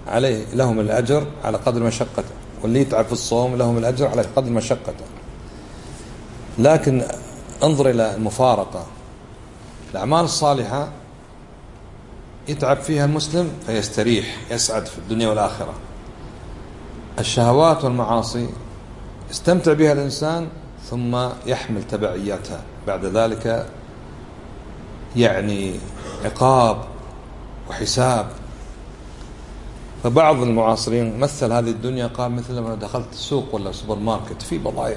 عليه لهم الأجر على قدر مشقته، واللي يتعب في الصوم لهم الأجر على قدر مشقته. لكن انظر إلى المفارقة، الأعمال الصالحة يتعب فيها المسلم فيستريح يسعد في الدنيا والآخرة، الشهوات والمعاصي استمتع بها الإنسان ثم يحمل تبعياتها بعد ذلك، يعني عقاب وحساب. فبعض المعاصرين مثل هذه الدنيا قال مثل لما دخلت السوق ولا سوبر ماركت في بضائع،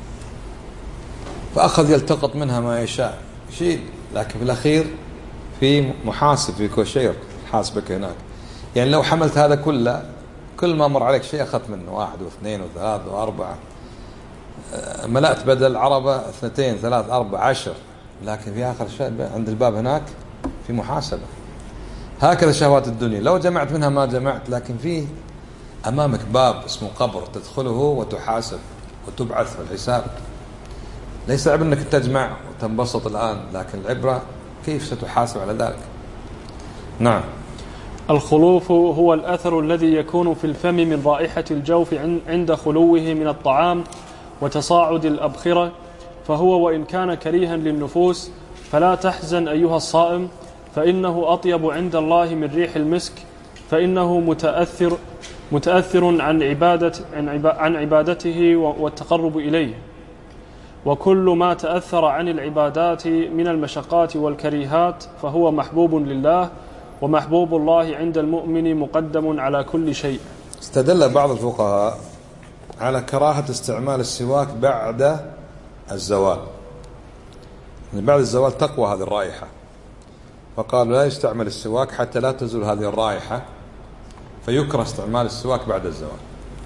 فأخذ يلتقط منها ما يشاء شيء، لكن في الأخير في محاسب في كوشير حاسبك هناك. يعني لو حملت هذا كله، كل ما مر عليك شيء أخذت منه 1 و2 و3 و4، ملأت بدل عربة 2 3 4 10، لكن في آخر شيء عند الباب هناك في محاسبة. هكذا شهوات الدنيا، لو جمعت منها ما جمعت، لكن فيه أمامك باب اسمه قبر تدخله وتحاسب وتبعث في الحساب. ليس عيب أنك تجمع وتنبسط الآن، لكن العبرة كيف ستحاسب على ذلك. نعم. الخلوف هو الأثر الذي يكون في الفم من رائحة الجوف عند خلوه من الطعام وتصاعد الأبخرة، فهو وإن كان كريها للنفوس فلا تحزن أيها الصائم، فإنه أطيب عند الله من ريح المسك، فإنه متأثر عن عبادته والتقرب إليه. وكل ما تأثر عن العبادات من المشقات والكريهات فهو محبوب لله، ومحبوب الله عند المؤمن مقدم على كل شيء. استدل بعض الفقهاء على كراهة استعمال السواك بعد الزوال، يعني بعد الزوال تقوى هذه الرائحة، فقالوا لا يستعمل السواك حتى لا تزول هذه الرائحة، فيكره استعمال السواك بعد الزوال.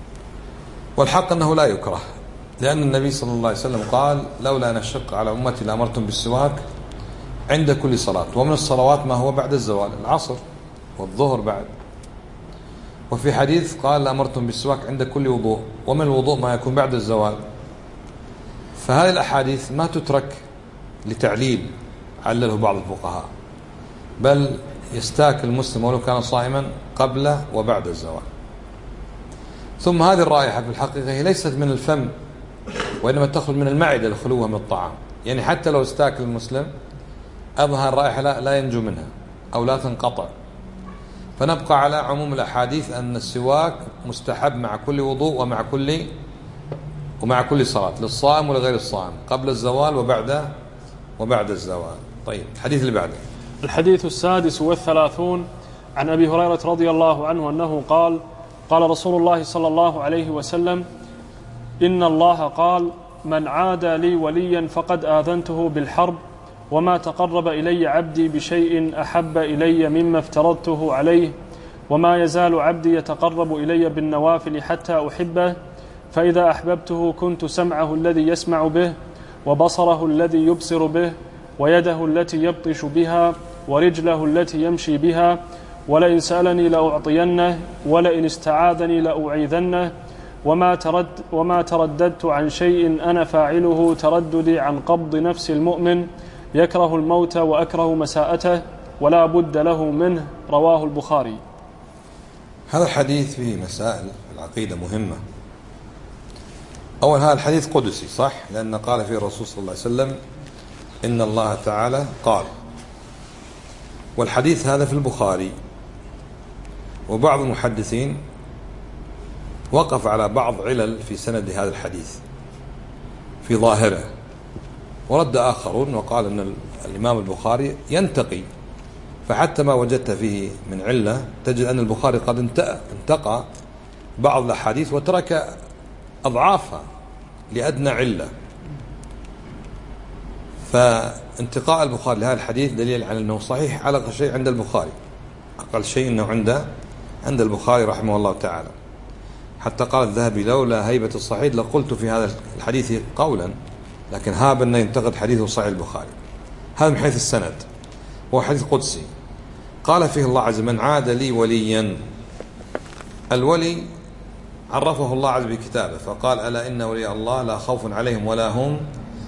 والحق أنه لا يكره، لأن النبي صلى الله عليه وسلم قال لولا أن أشق على أمتي لأمرتم بالسواك عند كل صلاة، ومن الصلوات ما هو بعد الزوال، العصر والظهر بعد. وفي حديث قال لأمرتم بالسواك عند كل وضوء، ومن الوضوء ما يكون بعد الزوال. فهذه الأحاديث ما تترك لتعليل علله بعض الفقهاء، بل يستاك المسلم ولو كان صائما قبل وبعد الزوال. ثم هذه الرائحة في الحقيقة هي ليست من الفم، وإنما تخرج من المعدة لخلوها من الطعام، يعني حتى لو استاك المسلم أظهر الرائحة لا ينجو منها أو لا تنقطع. فنبقى على عموم الأحاديث أن السواك مستحب مع كل وضوء ومع كل صلاة، للصائم ولغير الصائم، قبل الزوال وبعد الزوال. طيب، الحديث اللي بعده. الحديث 36 عن أبي هريرة رضي الله عنه أنه قال: قال رسول الله صلى الله عليه وسلم: إن الله قال: من عادى لي وليا فقد آذنته بالحرب، وما تقرب إلي عبدي بشيء أحب إلي مما افترضته عليه، وما يزال عبدي يتقرب إلي بالنوافل حتى أحبه، فإذا أحببته كنت سمعه الذي يسمع به، وبصره الذي يبصر به، ويده التي يبطش بها، ورجله التي يمشي بها، ولئن سألني لأعطينه، ولئن استعاذني لأعيذنه، وما ترددت عن شيء أنا فاعله ترددي عن قبض نفس المؤمن، يكره الموت وأكره مساءته، ولا بد له منه. رواه البخاري. هذا الحديث فيه مسائل العقيدة مهمة. أول، هذا الحديث قدسي صح، لأن قال فيه الرسول صلى الله عليه وسلم: إن الله تعالى قال. والحديث هذا في البخاري، وبعض المحدثين وقف على بعض علل في سند هذا الحديث في ظاهره، ورد آخرون وقال أن الإمام البخاري ينتقي، فحتى ما وجدت فيه من علة تجد أن البخاري قد انتقى بعض الأحاديث وترك أضعافها لأدنى علة. فانتقاء البخاري لهذا الحديث دليل على أنه صحيح على أقل شيء عند البخاري، أقل شيء أنه عند البخاري رحمه الله تعالى. حتى قال الذهبي: لولا هيبة الصحيح لقلت في هذا الحديث قولا، لكن هاب أن ينتقد حديثه صحيح البخاري. هذا من حيث السند، هو حديث قدسي. قال فيه الله عز وجل: من عاد لي وليا. الولي عرفه الله عز وجل بكتابه، فقال: ألا إن ولي الله لا خوف عليهم ولا هم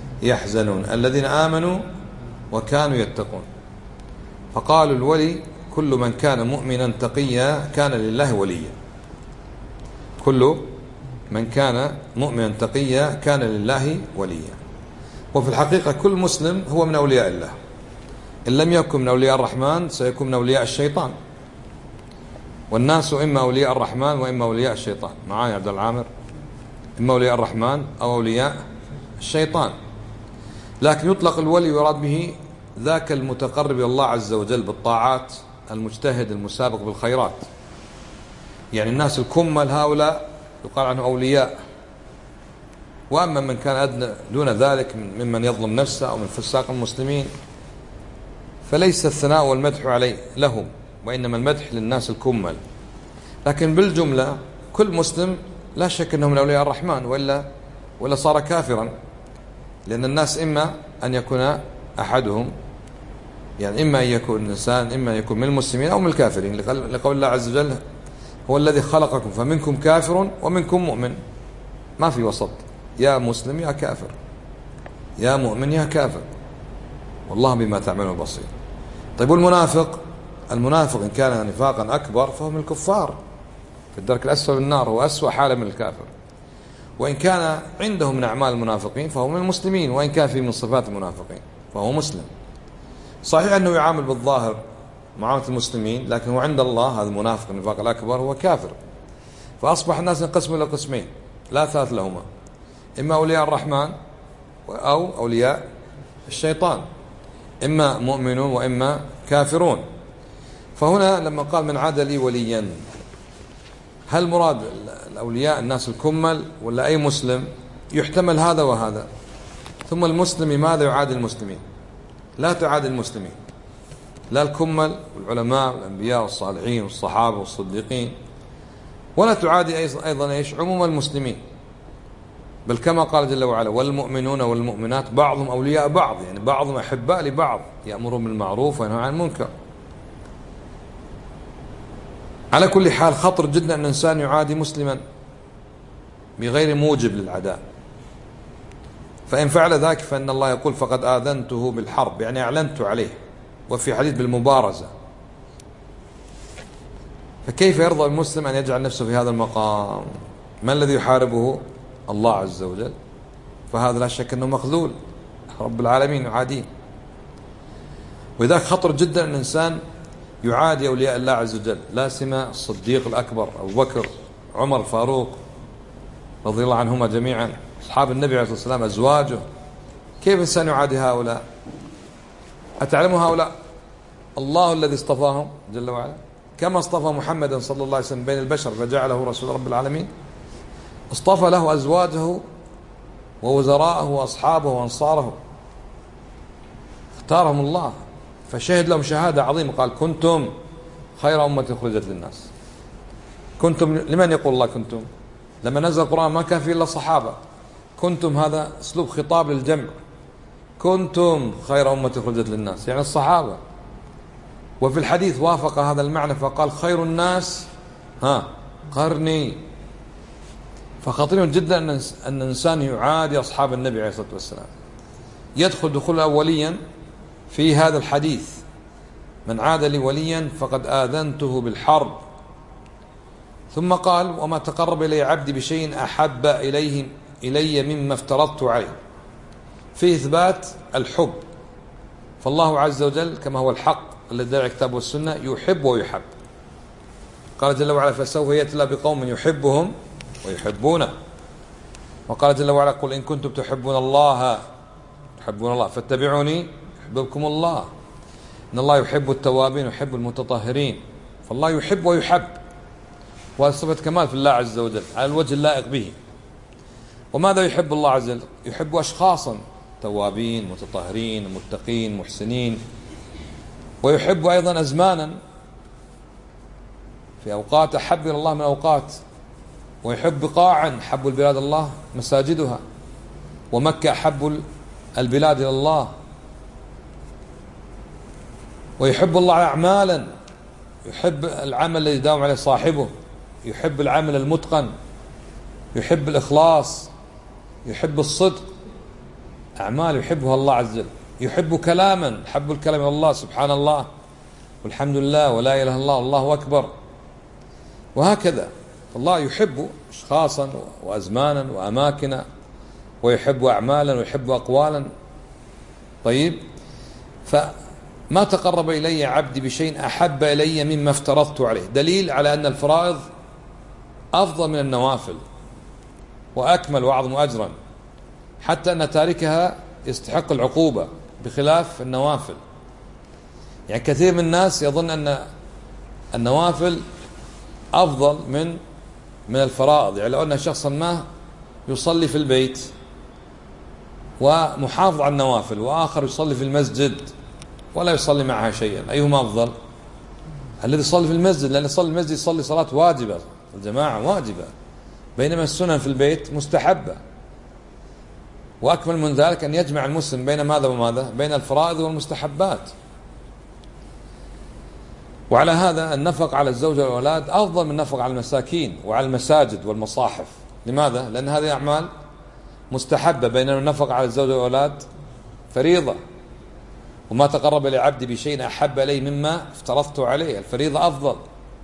يحزنون الذين آمنوا وكانوا يتقون. فقالوا الولي كل من كان مؤمنا تقيا كان لله وليا. كل من كان مؤمنا تقيا كان لله وليا. وفي الحقيقة كل مسلم هو من أولياء الله، إن لم يكن من أولياء الرحمن سيكون من أولياء الشيطان، والناس إما أولياء الرحمن وإما أولياء الشيطان. معايا عبد العامر؟ إما أولياء الرحمن أو أولياء الشيطان. لكن يطلق الولي ويراد به ذاك المتقرب إلى الله عز وجل بالطاعات، المجتهد المسابق بالخيرات. يعني الناس الكمل هؤلاء يقال عنه أولياء. وأما من كان أدنى دون ذلك ممن يظلم نفسه أو من فساق المسلمين فليس الثناء والمدح عليه لهم، وإنما المدح للناس الكمل. لكن بالجملة كل مسلم لا شك أنه من أولياء الرحمن، ولا صار كافرا، لأن الناس إما أن يكون أحدهم، يعني إما أن يكون الإنسان إما أن يكون من المسلمين أو من الكافرين، لقول الله عز وجل هو الذي خلقكم فمنكم كافر ومنكم مؤمن، ما في وسط، يا مسلم يا كافر، يا مؤمن يا كافر، والله بما تعملون بصير. طيب والمنافق؟ المنافق إن كان نفاقا أكبر فهو من الكفار في الدرك الأسفل من النار، هو أسوأ حالة من الكافر. وإن كان عنده من أعمال المنافقين فهو من المسلمين، وإن كان فيه من صفات المنافقين فهو مسلم. صحيح أنه يعامل بالظاهر معاملة المسلمين، لكن هو عند الله هذا المنافق النفاق الأكبر هو كافر. فأصبح الناس ينقسموا إلى قسمين لا ثالث لهما، إما أولياء الرحمن أو أولياء الشيطان، إما مؤمنون وإما كافرون. فهنا لما قال من عاد لي وليا، هل مراد الأولياء الناس الكمل ولا أي مسلم؟ يحتمل هذا وهذا. ثم المسلم لماذا يعادي المسلمين؟ لا تعادي المسلمين، لا الكمل والعلماء والأنبياء والصالحين والصحابة والصديقين، ولا تعادي أيضا إيش؟ عموم المسلمين. بل كما قال جل وعلا والمؤمنون والمؤمنات بعضهم أولياء بعض، يعني بعضهم أحباء لبعض، يأمرون بالمعروف وينهون عن المنكر. على كل حال خطر جدا أن الإنسان يعادي مسلما بغير موجب للعداء، فإن فعل ذلك فإن الله يقول فقد آذنته بالحرب، يعني أعلنت عليه، وفي حديث بالمبارزة. فكيف يرضى المسلم أن يجعل نفسه في هذا المقام؟ ما الذي يحاربه؟ الله عز وجل، فهذا لا شك أنه مخذول، رب العالمين يعاديه. ولذلك خطر جدا أن الإنسان يعادي أولياء الله عز وجل، لا سيما الصديق الأكبر أبو بكر، عمر الفاروق رضي الله عنهما جميعا، أصحاب النبي عليه الصلاة والسلام، أزواجه. كيف الإنسان يعادي هؤلاء؟ أتعلموا هؤلاء الله الذي اصطفاهم جل وعلا، كما اصطفى محمدا صلى الله عليه وسلم بين البشر فجعله رسول رب العالمين، اصطفى له أزواجه ووزراءه وأصحابه وأنصاره، اختارهم الله فشهد لهم شهادة عظيمة، قال كنتم خير أمة خرجت للناس. كنتم لمن يقول الله كنتم؟ لما نزل القرآن ما كان فيه إلا الصحابة، كنتم هذا أسلوب خطاب للجمع، كنتم خير أمة خرجت للناس يعني الصحابة. وفي الحديث وافق هذا المعنى فقال خير الناس قرني. فخطير جدا أن الإنسان يعادي أصحاب النبي عليه الصلاة والسلام، يدخل دخولا أوليا في هذا الحديث من عاد لي وليا فقد آذنته بالحرب. ثم قال وما تقرب إلي عبدي بشيء أحب إلي مما افترضت عليه، في إثبات الحب. فالله عز وجل كما هو الحق الذي دعا الكتاب والسنة يحب ويحب. قال جل وعلا فسوف يأتي بقوم يحبهم ويحبونه. وقال جل وعلا قل إن كنتم تحبون الله فاتبعوني يحببكم الله، إن الله يحب التوابين ويحب المتطهرين. فالله يحب ويحب، وهذا صفة كمال في الله عز وجل على الوجه اللائق به. وماذا يحب الله عز وجل؟ يحب أشخاصا توابين متطهرين متقين محسنين، ويحب أيضا أزمانا، في أوقات أحب إلى الله من أوقات، ويحب بقاعا حب البلاد الله مساجدها، ومكة أحب البلاد إلى الله. ويحب الله أعمالا، يحب العمل الذي يداوم عليه صاحبه، يحب العمل المتقن، يحب الإخلاص، يحب الصدق، أعمال يحبها الله عز وجل. يحب كلاما، يحب الكلام إلى الله سبحان الله، والحمد لله ولا إله إلا الله والله أكبر، وهكذا. الله يحب أشخاصا وأزمانا وأماكن، ويحب أعمالا ويحب أقوالا. طيب، فما تقرب إلي عبدي بشيء أحب إلي مما افترضت عليه، دليل على أن الفرائض أفضل من النوافل وأكمل وأعظم أجرا، حتى أن تاركها يستحق العقوبة بخلاف النوافل. يعني كثير من الناس يظن أن النوافل أفضل من الفرائض. يعني لو أن شخصا ما يصلي في البيت ومحافظ على النوافل، وآخر يصلي في المسجد ولا يصلي معها شيئا، أيهما أفضل؟ الذي يصلي في المسجد، لأن يصلي في المسجد يصلي صلاة واجبة، الجماعة واجبة، بينما السنن في البيت مستحبة. وأكمل من ذلك أن يجمع المسلم بين ماذا وماذا؟ بين الفرائض والمستحبات. وعلى هذا النفق على الزوجة والأولاد أفضل من النفق على المساكين وعلى المساجد والمصاحف. لماذا؟ لأن هذه أعمال مستحبة، بينما النفق على الزوجة والأولاد فريضة. وما تقرب لعبدي بشيء أحب إلي مما افترضت عليه، الفريضة أفضل.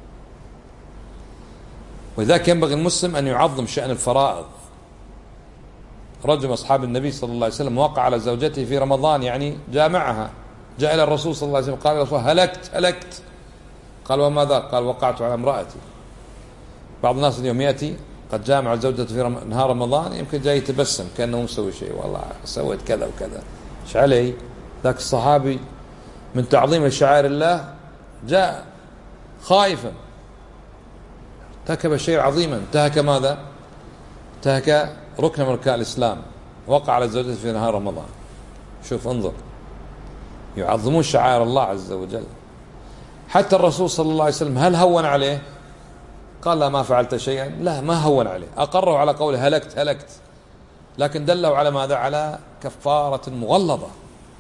ولذلك ينبغي المسلم أن يعظم شأن الفرائض. رجل من أصحاب النبي صلى الله عليه وسلم وقع على زوجته في رمضان، يعني جامعها، جاء إلى الرسول صلى الله عليه وسلم قال يا رسول الله هلكت. قال وماذا؟ قال وقعت على امرأتي. بعض الناس اليوم يأتي قد جامع زوجته في نهار رمضان، يمكن جاي يتبسم كأنه مسوي شيء، والله سويت كذا وكذا. ايش علي؟ ذاك الصحابي من تعظيم لشعائر الله جاء خائفا، ارتكب شيء عظيما، انتهك ماذا؟ انتهك ركن من أركان الإسلام، وقع على زوجته في نهار رمضان. شوف، انظر، يعظمون شعائر الله عز وجل. حتى الرسول صلى الله عليه وسلم هل هون عليه؟ قال لا، ما فعلت شيئا. لا، ما هون عليه، أقره على قوله هلكت، لكن دله على ماذا؟ على كفارة مغلظة،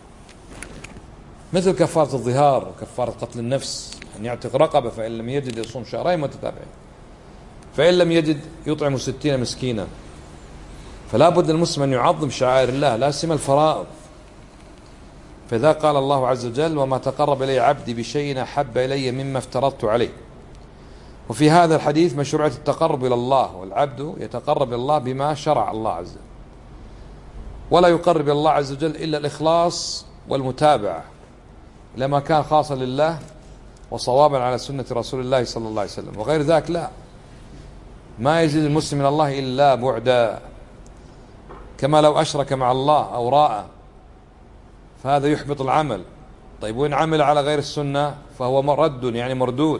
مثل كفارة الظهار وكفارة قتل النفس، أن يعتق رقبة، فإن لم يجد يصوم شهرين متتابعين، فإن لم يجد يطعم 60 مسكينا. فلا بد المسلم أن يعظم شعائر الله، لا سيما الفرائض. فإذا قال الله عز وجل وما تقرب إلي عبدي بشيء أحب إلي مما افترضت عليه. وفي هذا الحديث مشروعية التقرب إلى الله، والعبد يتقرب إلى الله بما شرع الله عز وجل، ولا يقرب إلى الله عز وجل إلا الإخلاص والمتابعة لما كان خاصا لله وصوابا على سنة رسول الله صلى الله عليه وسلم، وغير ذاك لا، ما يزيد المسلم من الله إلا بعدا، كما لو أشرك مع الله أو راء، فهذا يحبط العمل. طيب، وإن عمل على غير السنة فهو مرد، يعني مردود.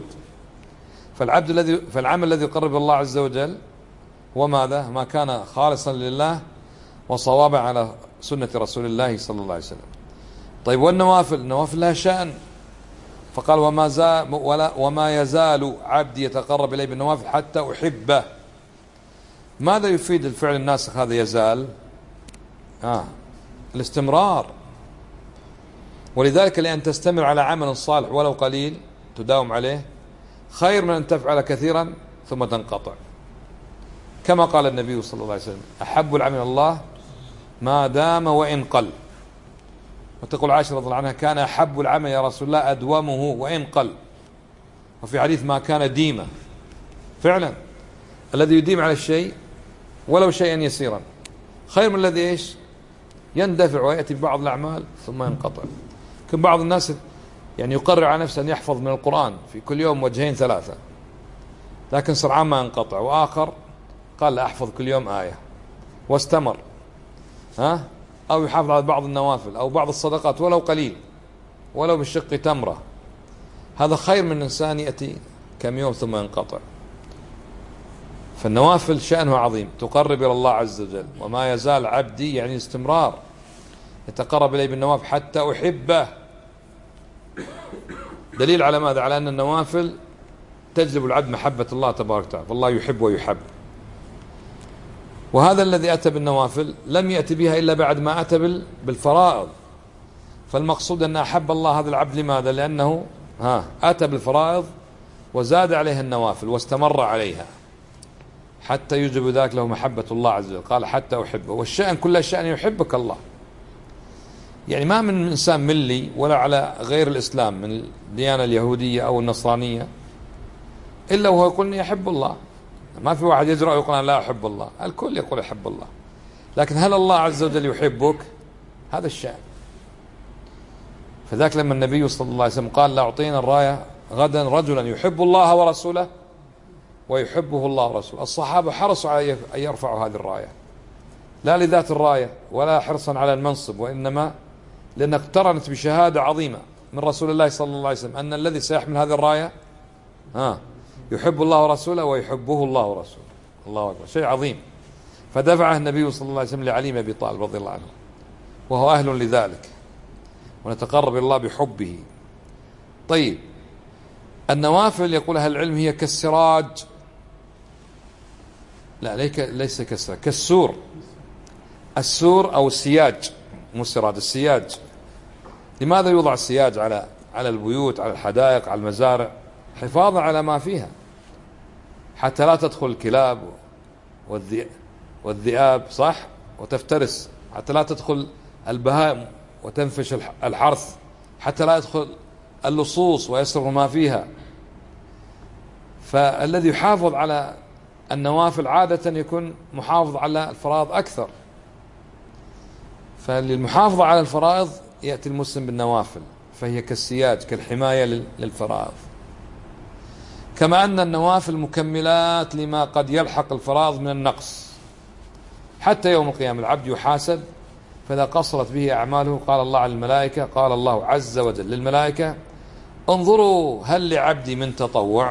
فالعمل الذي يقرب الله عز وجل هو ماذا؟ ما كان خالصا لله وصوابا على سنة رسول الله صلى الله عليه وسلم. طيب، والنوافل؟ النوافل لها شأن، فقال وما يزال عبدي يتقرب إلي بالنوافل حتى أحبه. ماذا يفيد الفعل الناسخ هذا يزال؟ الاستمرار. ولذلك لأن تستمر على عمل صالح ولو قليل تداوم عليه خير من أن تفعل كثيرا ثم تنقطع، كما قال النبي صلى الله عليه وسلم أحب العمل الله ما دام وإن قل. وتقول عائشة رضي الله عنها كان أحب العمل يا رسول الله أدومه وإن قل. وفي حديث ما كان ديما. فعلا الذي يديم على الشيء ولو شيئا يسيرا خير من الذي ايش؟ يندفع ويأتي ببعض الأعمال ثم ينقطع. كم بعض الناس يعني يقرر على نفسه أن يحفظ من القرآن في كل يوم وجهين ثلاثة، لكن سرعان ما ينقطع. وآخر قال لا، أحفظ كل يوم آية واستمر، أو يحافظ على بعض النوافل أو بعض الصدقات ولو قليل، ولو بالشق تمرة. هذا خير من إنسان يأتي كم يوم ثم ينقطع. فالنوافل شأنها عظيم، تقرب إلى الله عز وجل. وما يزال عبدي يعني استمرار يتقرب إليه بالنوافل حتى أحبه. دليل على ماذا؟ على أن النوافل تجلب العبد محبة الله تبارك وتعالى، فالله يحب ويحب. وهذا الذي أتى بالنوافل لم يأتي بها إلا بعد ما أتى بالفرائض. فالمقصود أن أحب الله هذا العبد. لماذا؟ لأنه أتى بالفرائض وزاد عليها النوافل واستمر عليها حتى يجب ذلك له محبة الله عز وجل. قال حتى أحبه. والشأن كل شأن يحبك الله. يعني ما من إنسان ملي ولا على غير الإسلام من الديانة اليهودية أو النصرانية إلا وهو يقول إني أحب الله. ما في واحد يجرأ ويقول أنا لا أحب الله، الكل يقول أحب الله، لكن هل الله عز وجل يحبك؟ هذا الشأن. فذاك لما النبي صلى الله عليه وسلم قال لا أعطينا الراية غدا رجلا يحب الله ورسوله ويحبه الله ورسوله، الصحابة حرصوا على أن يرفعوا هذه الراية، لا لذات الراية ولا حرصا على المنصب، وإنما لأن اقترنت بشهادة عظيمة من رسول الله صلى الله عليه وسلم أن الذي سيحمل هذه الراية يحب الله ورسوله ويحبه الله ورسوله. الله أكبر، شيء عظيم. فدفعه النبي صلى الله عليه وسلم لعلي بن أبي طالب رضي الله عنه، وهو أهل لذلك، ونتقرب إلى الله بحبه. طيب، النوافل يقول أهل العلم هي كالسراج، لا ليس كالسراج، كالسور. السور أو السياج، مو السراج، السياج. لماذا يوضع السياج على البيوت، على الحدائق، على المزارع؟ حفاظا على ما فيها، حتى لا تدخل الكلاب والذئاب، صح، وتفترس، حتى لا تدخل البهائم وتنفش الحرث، حتى لا يدخل اللصوص ويسرق ما فيها. فالذي يحافظ على النوافل عادة يكون محافظ على الفرائض أكثر، فللمحافظة على الفرائض يأتي المسلم بالنوافل، فهي كالسياج، كالحماية للفرائض. كما أن النوافل مكملات لما قد يلحق الفرائض من النقص، حتى يوم القيامة العبد يحاسب، فإذا قصرت به أعماله قال الله على الملائكة، قال الله عز وجل للملائكة انظروا هل لعبدي من تطوع.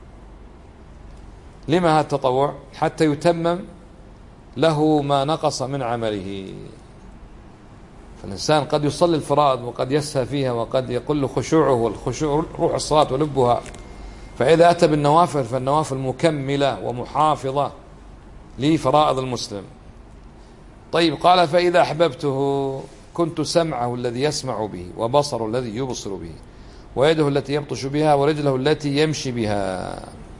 لما هذا التطوع؟ حتى يتمم له ما نقص من عمله. فالإنسان قد يصلي الفرائض وقد يسهى فيها وقد يقل خشوعه، والخشوع روح الصلاة ولبها، فإذا أتى بالنوافل فالنوافل مكملة ومحافظة لفرائض المسلم. طيب، قال فإذا أحببته كنت سمعه الذي يسمع به، وبصره الذي يبصر به، ويده التي يبطش بها، ورجله التي يمشي بها.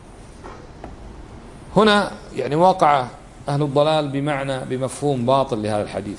هنا يعني وقع أهل الضلال بمفهوم باطل لهذا الحديث،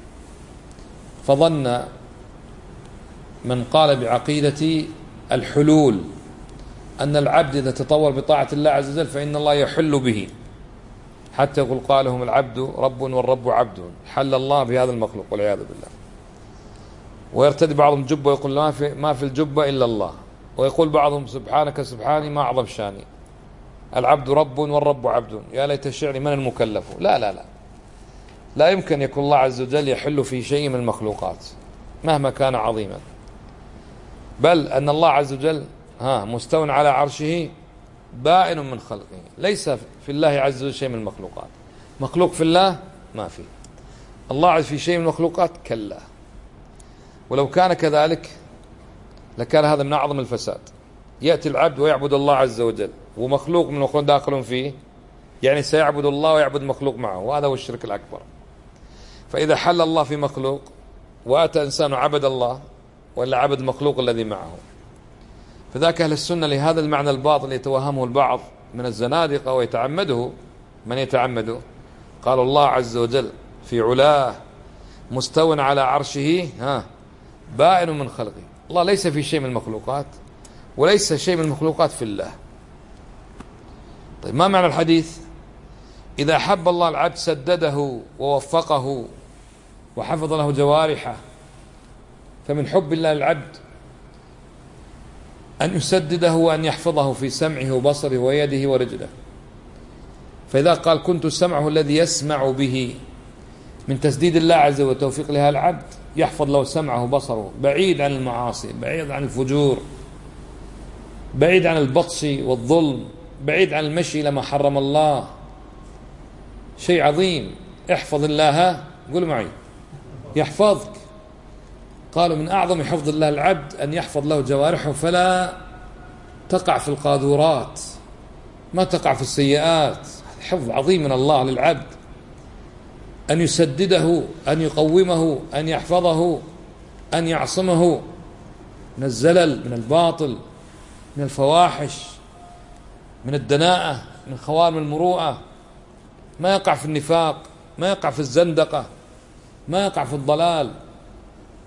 فظن من قال بعقيدة الحلول أن العبد إذا تطور بطاعة الله عز وجل فإن الله يحل به، حتى يقول قالهم العبد رب والرب عبد، حل الله بهذا المخلوق والعياذ بالله. ويرتدي بعضهم جبة ويقول ما في الجبة إلا الله، ويقول بعضهم سبحانك سبحاني ما أعظم شاني، العبد رب والرب عبد، يا ليت الشعر من المكلف. لا لا لا، لا يمكن يكون الله عز وجل يحل في شيء من المخلوقات مهما كان عظيما، بل أن الله عز وجل مستوٍ على عرشه بائن من خلقه، ليس في الله عز وجل شيء من المخلوقات. مخلوق في الله ما في، الله في شيء من المخلوقات كلا. ولو كان كذلك لكان هذا من أعظم الفساد. يأتي العبد ويعبد الله عز وجل ومخلوق من المخلوق داخل فيه، يعني سيعبد الله ويعبد مخلوق معه، وهذا هو الشرك الأكبر. فإذا حل الله في مخلوق وأتى إنسان عبد الله ولا عبد مخلوق الذي معه، فذاك أهل السنة لهذا المعنى الباطل يتوهمه البعض من الزنادقة ويتعمده. من يتعمده؟ قال الله عز وجل في علاه مستوٍ على عرشه بائن من خلقه. الله ليس في شيء من المخلوقات، وليس شيء من المخلوقات في الله. طيب، ما معنى الحديث؟ إذا حب الله العبد سدده ووفقه وحفظ له جوارحه، فمن حب الله العبد أن يسدده وأن يحفظه في سمعه وبصره ويده ورجله. فإذا قال كنت سمعه الذي يسمع به، من تسديد الله عز وجل وتوفيق لها العبد يحفظ له سمعه وبصره، بعيد عن المعاصي، بعيد عن الفجور، بعيد عن البطش والظلم، بعيد عن المشي لما حرم الله. شيء عظيم. احفظ الله، قول معي، يحفظك. قالوا من أعظم حفظ الله العبد أن يحفظ له جوارحه فلا تقع في القاذورات، ما تقع في السيئات. حفظ عظيم من الله للعبد، أن يسدده، أن يقومه، أن يحفظه، أن يعصمه من الزلل، من الباطل، من الفواحش، من الدناءة، من خوارم المروءة، ما يقع في النفاق، ما يقع في الزندقة، ما يقع في الضلال.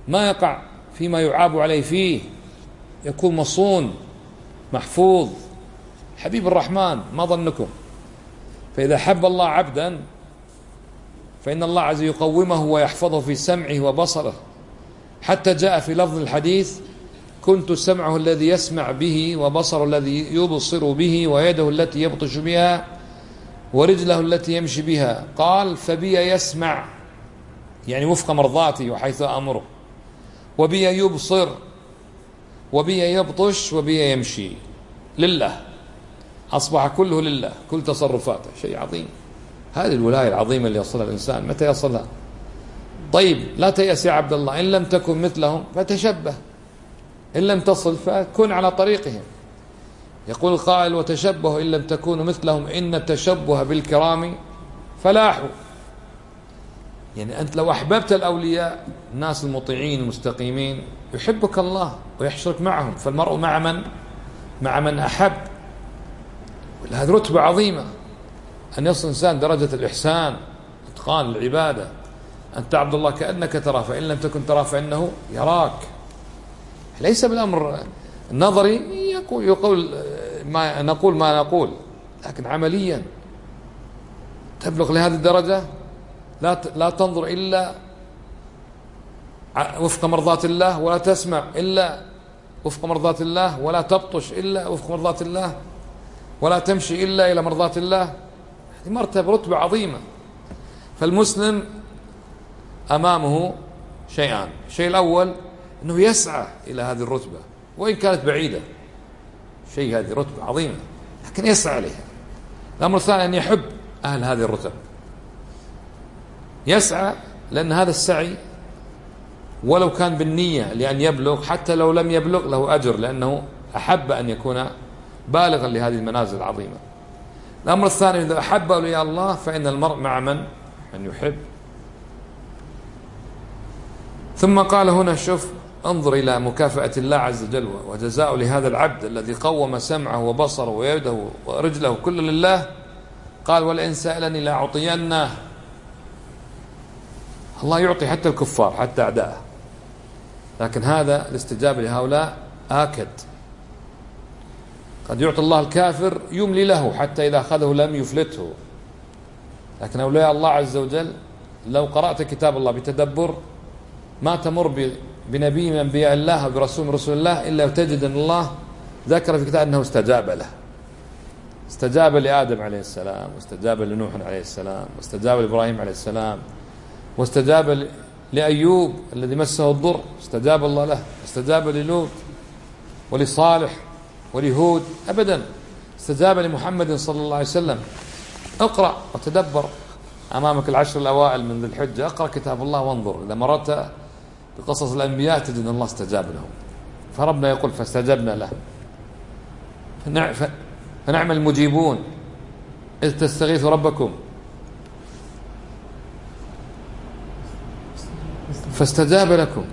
ما يقع فيما يعاب عليه فيه، يكون مصون محفوظ حبيب الرحمن. ما ظنكم؟ فإذا حب الله عبدا فإن الله عز وجل يقومه ويحفظه في سمعه وبصره، حتى جاء في لفظ الحديث: كنت سمعه الذي يسمع به، وبصره الذي يبصر به، ويده التي يبطش بها، ورجله التي يمشي بها. قال: فبي يسمع، يعني وفق مرضاتي وحيث أمره، وبي يبصر، وبي يبطش، وبي يمشي. لله، أصبح كله لله، كل تصرفاته. شيء عظيم. هذه الولاية العظيمة اللي يصلها الإنسان، متى يصلها؟ طيب، لا تيأس يا عبد الله، إن لم تكن مثلهم فتشبه، إن لم تصل فكن على طريقهم. يقول القائل: وتشبهوا إن لم تكونوا مثلهم إن التشبه بالكرام فلاح. يعني أنت لو أحببت الأولياء، الناس المطيعين المستقيمين، يحبك الله ويحشرك معهم. فالمرء مع من؟ مع من أحب. هذه رتبة عظيمة، أن يصل الإنسان درجة الإحسان، إتقان العبادة. أن تعبد الله كأنك تراه، فإن لم تكن تراه فإنه يراك. ليس بالأمر النظري يقول ما نقول، لكن عمليا تبلغ لهذه الدرجة، لا تنظر إلا وفق مرضات الله، ولا تسمع إلا وفق مرضات الله، ولا تبطش إلا وفق مرضات الله، ولا تمشي إلا إلى مرضات الله. هذه مرتبة، رتبة عظيمة. فالمسلم أمامه شيئان: الشيء الأول أنه يسعى إلى هذه الرتبة وإن كانت بعيدة، هذه رتبة عظيمة لكن يسعى عليها. الأمر الثاني أن يحب أهل هذه الرتب، يسعى، لأن هذا السعي ولو كان بالنية لأن يبلغ، حتى لو لم يبلغ له أجر، لأنه أحب أن يكون بالغا لهذه المنازل العظيمة. الأمر الثاني: إذا أحب أولياء الله فإن المرء مع من يحب. ثم قال هنا، شوف، انظر إلى مكافأة الله عز وجل وجزاء لهذا العبد الذي قوم سمعه وبصره ويده ورجله كل لله. قال: ولئن سألني لأعطينه. الله يعطي حتى الكفار، حتى أعداءه، لكن هذا الاستجابة لهؤلاء آكد. قد يعطي الله الكافر يملي له حتى إذا أخذه لم يفلته، لكن أولياء الله عز وجل لو قرأت كتاب الله بتدبر ما تمر بنبي من أنبياء الله وبرسول من رسول الله إلا وتجد أن الله ذكر في كتاب أنه استجاب له. استجاب لآدم عليه السلام، واستجاب لنوح عليه السلام، واستجاب لإبراهيم عليه السلام، واستجاب لأيوب الذي مسه الضر، استجاب الله له. استجاب للوط ولصالح ولهود، أبدا. استجاب لمحمد صلى الله عليه وسلم. اقرأ وتدبر، أمامك العشر الأوائل من ذي الحجة، اقرأ كتاب الله وانظر. إذا مررت بقصص الأنبياء تجد أن الله استجاب لهم. فربنا يقول: فاستجبنا له فنعم المجيبون إذ تستغيث ربكم فاستجاب لكم.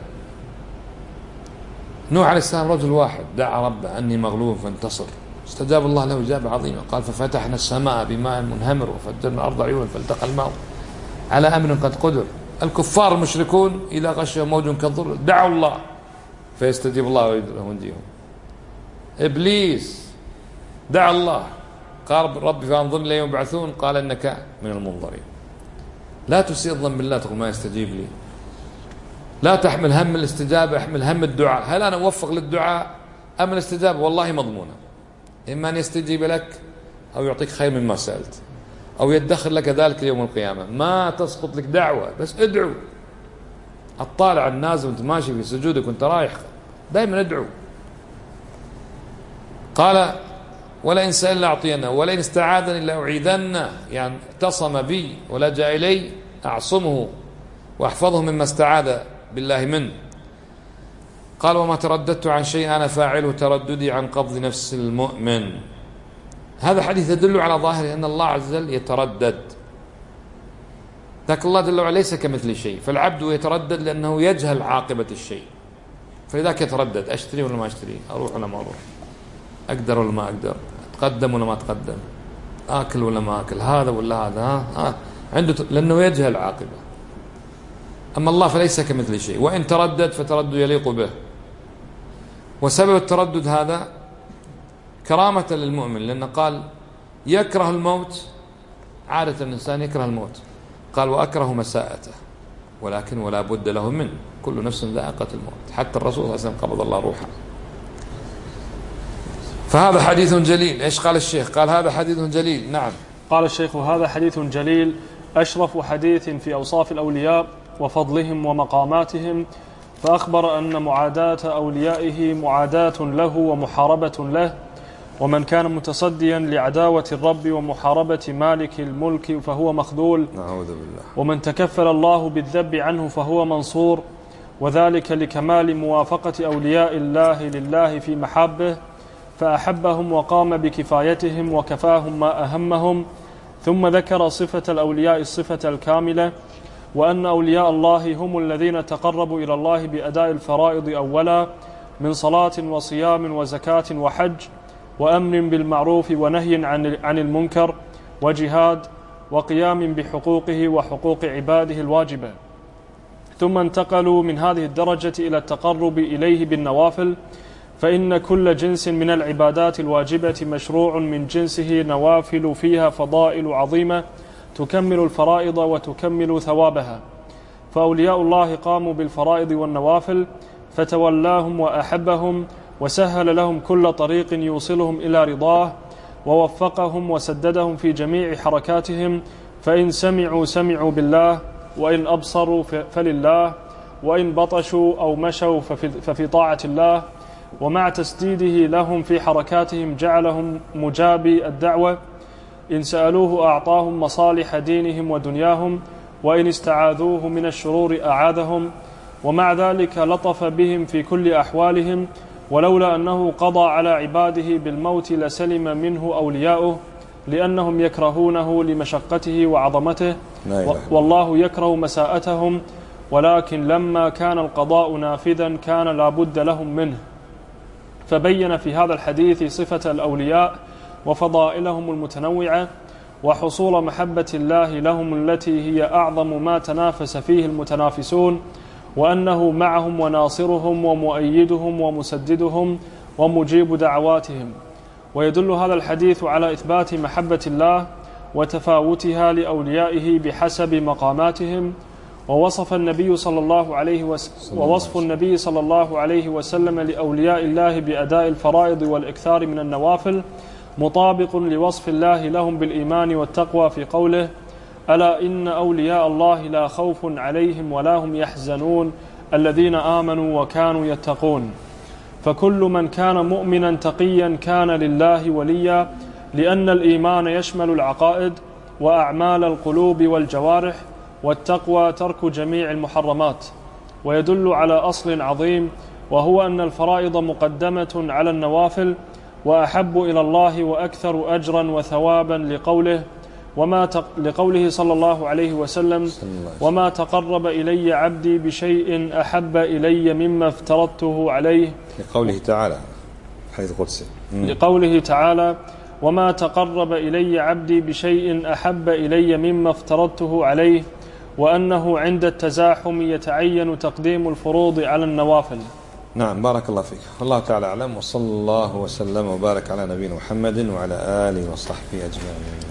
نوح عليه السلام رجل واحد دعا ربه أني مغلوب فانتصر، استجاب الله له إجابة عظيمة. قال: ففتحنا السماء بماء منهمر وفجرنا الأرض عيونا فالتقى الماء على أمر قد قدر. الكفار المشركون إذا غشهم موج كالظل دعوا الله فيستجيب الله وينجيهم. إبليس دعا الله، قال: ربي فانظرني إلى يوم يبعثون، قال: إنك من المنظرين. لا تسيء الظن بالله تقول ما يستجيب لي. لا تحمل هم الاستجابة، احمل هم الدعاء. هل أنا موفق للدعاء أم الاستجابة؟ والله مضمونة، إما أن يستجيب لك أو يعطيك خير مما سألت أو يدخر لك ذلك يوم القيامة. ما تسقط لك دعوة، بس ادعو. الطالع النازل وانت ماشي في سجودك وانت رايح دائما ادعو. قال: ولئن سألني لأعطينه ولئن استعاذني لأعيذنه، يعني اعتصم بي ولجأ إلي أعصمه وأحفظه مما استعاذ بالله منه. قال: وما ترددت عن شيء أنا فاعله ترددي عن قبض نفس المؤمن. هذا حديث يدل على ظاهره أن الله عز وجل يتردد، لكن الله جل وعلا ليس كمثل شيء. فالعبد يتردد لأنه يجهل عاقبة الشيء، فلذلك يتردد: أشتري ولا ما أشتري، أروح ولا ما أروح، أقدر ولا ما أقدر، أتقدم ولا ما أتقدم، آكل ولا ما آكل، هذا ولا هذا، عنده لأنه يجهل عاقبة. أما الله فليس كمثل شيء، وإن تردد فتردد يليق به. وسبب التردد هذا كرامة للمؤمن، لأنه قال يكره الموت، عادة الإنسان يكره الموت، قال وأكره مساءته، ولكن ولا بد له منه، كل نفس ذائقة الموت، حتى الرسول صلى الله عليه وسلم قبض الله روحه. فهذا حديث جليل. إيش قال الشيخ؟ قال هذا حديث جليل. نعم. قال الشيخ هذا حديث جليل أشرف حديث في أوصاف الأولياء وفضلهم ومقاماتهم، فأخبر أن معاداة أوليائه معاداة له ومحاربة له، ومن كان متصديا لعداوة الرب ومحاربة مالك الملك فهو مخذول، نعوذ بالله. ومن تكفل الله بالذب عنه فهو منصور، وذلك لكمال موافقة أولياء الله لله في محابه، فأحبهم وقام بكفايتهم وكفاهم ما أهمهم. ثم ذكر صفة الأولياء الصفة الكاملة، وأن أولياء الله هم الذين تقربوا إلى الله بأداء الفرائض أولا من صلاة وصيام وزكاة وحج وأمر بالمعروف ونهي عن المنكر وجهاد وقيام بحقوقه وحقوق عباده الواجبة. ثم انتقلوا من هذه الدرجة إلى التقرب إليه بالنوافل، فإن كل جنس من العبادات الواجبة مشروع من جنسه نوافل فيها فضائل عظيمة تكمل الفرائض وتكمل ثوابها. فأولياء الله قاموا بالفرائض والنوافل، فتولاهم وأحبهم وسهل لهم كل طريق يوصلهم إلى رضاه، ووفقهم وسددهم في جميع حركاتهم، فإن سمعوا بالله، وإن أبصروا فلله، وإن بطشوا أو مشوا ففي طاعة الله. ومع تسديده لهم في حركاتهم جعلهم مجابي الدعوة، إن سألوه أعطاهم مصالح دينهم ودنياهم، وإن استعاذوه من الشرور أعاذهم. ومع ذلك لطف بهم في كل أحوالهم، ولولا أنه قضى على عباده بالموت لسلم منه أولياؤه، لأنهم يكرهونه لمشقته وعظمته، والله يكره مساءتهم، ولكن لما كان القضاء نافذا كان لا بد لهم منه. فبين في هذا الحديث صفة الأولياء وفضائلهم المتنوعة، وحصول محبة الله لهم التي هي أعظم ما تنافس فيه المتنافسون، وأنه معهم وناصرهم ومؤيدهم ومسددهم ومجيب دعواتهم. ويدل هذا الحديث على إثبات محبة الله وتفاوتها لأوليائه بحسب مقاماتهم. ووصف النبي صلى الله عليه وسلم لأولياء الله بأداء الفرائض والإكثار من النوافل مطابق لوصف الله لهم بالإيمان والتقوى في قوله: ألا إن أولياء الله لا خوف عليهم ولا هم يحزنون الذين آمنوا وكانوا يتقون. فكل من كان مؤمنا تقيا كان لله وليا، لأن الإيمان يشمل العقائد وأعمال القلوب والجوارح، والتقوى ترك جميع المحرمات. ويدل على أصل عظيم، وهو أن الفرائض مقدمة على النوافل، وأحب إلى الله وأكثر أجرا وثوابا لقوله صلى الله عليه وسلم: وما تقرب إلي عبدي بشيء أحب إلي مما افترضته عليه. لقوله تعالى حديث قدسي. لقوله تعالى: وما تقرب إلي عبدي بشيء أحب إلي مما افترضته عليه، وأنه عند التزاحم يتعين تقديم الفروض على النوافل. نعم، بارك الله فيك. والله تعالى أعلم، وصلى الله وسلم وبارك على نبينا محمد وعلى آله وصحبه أجمعين.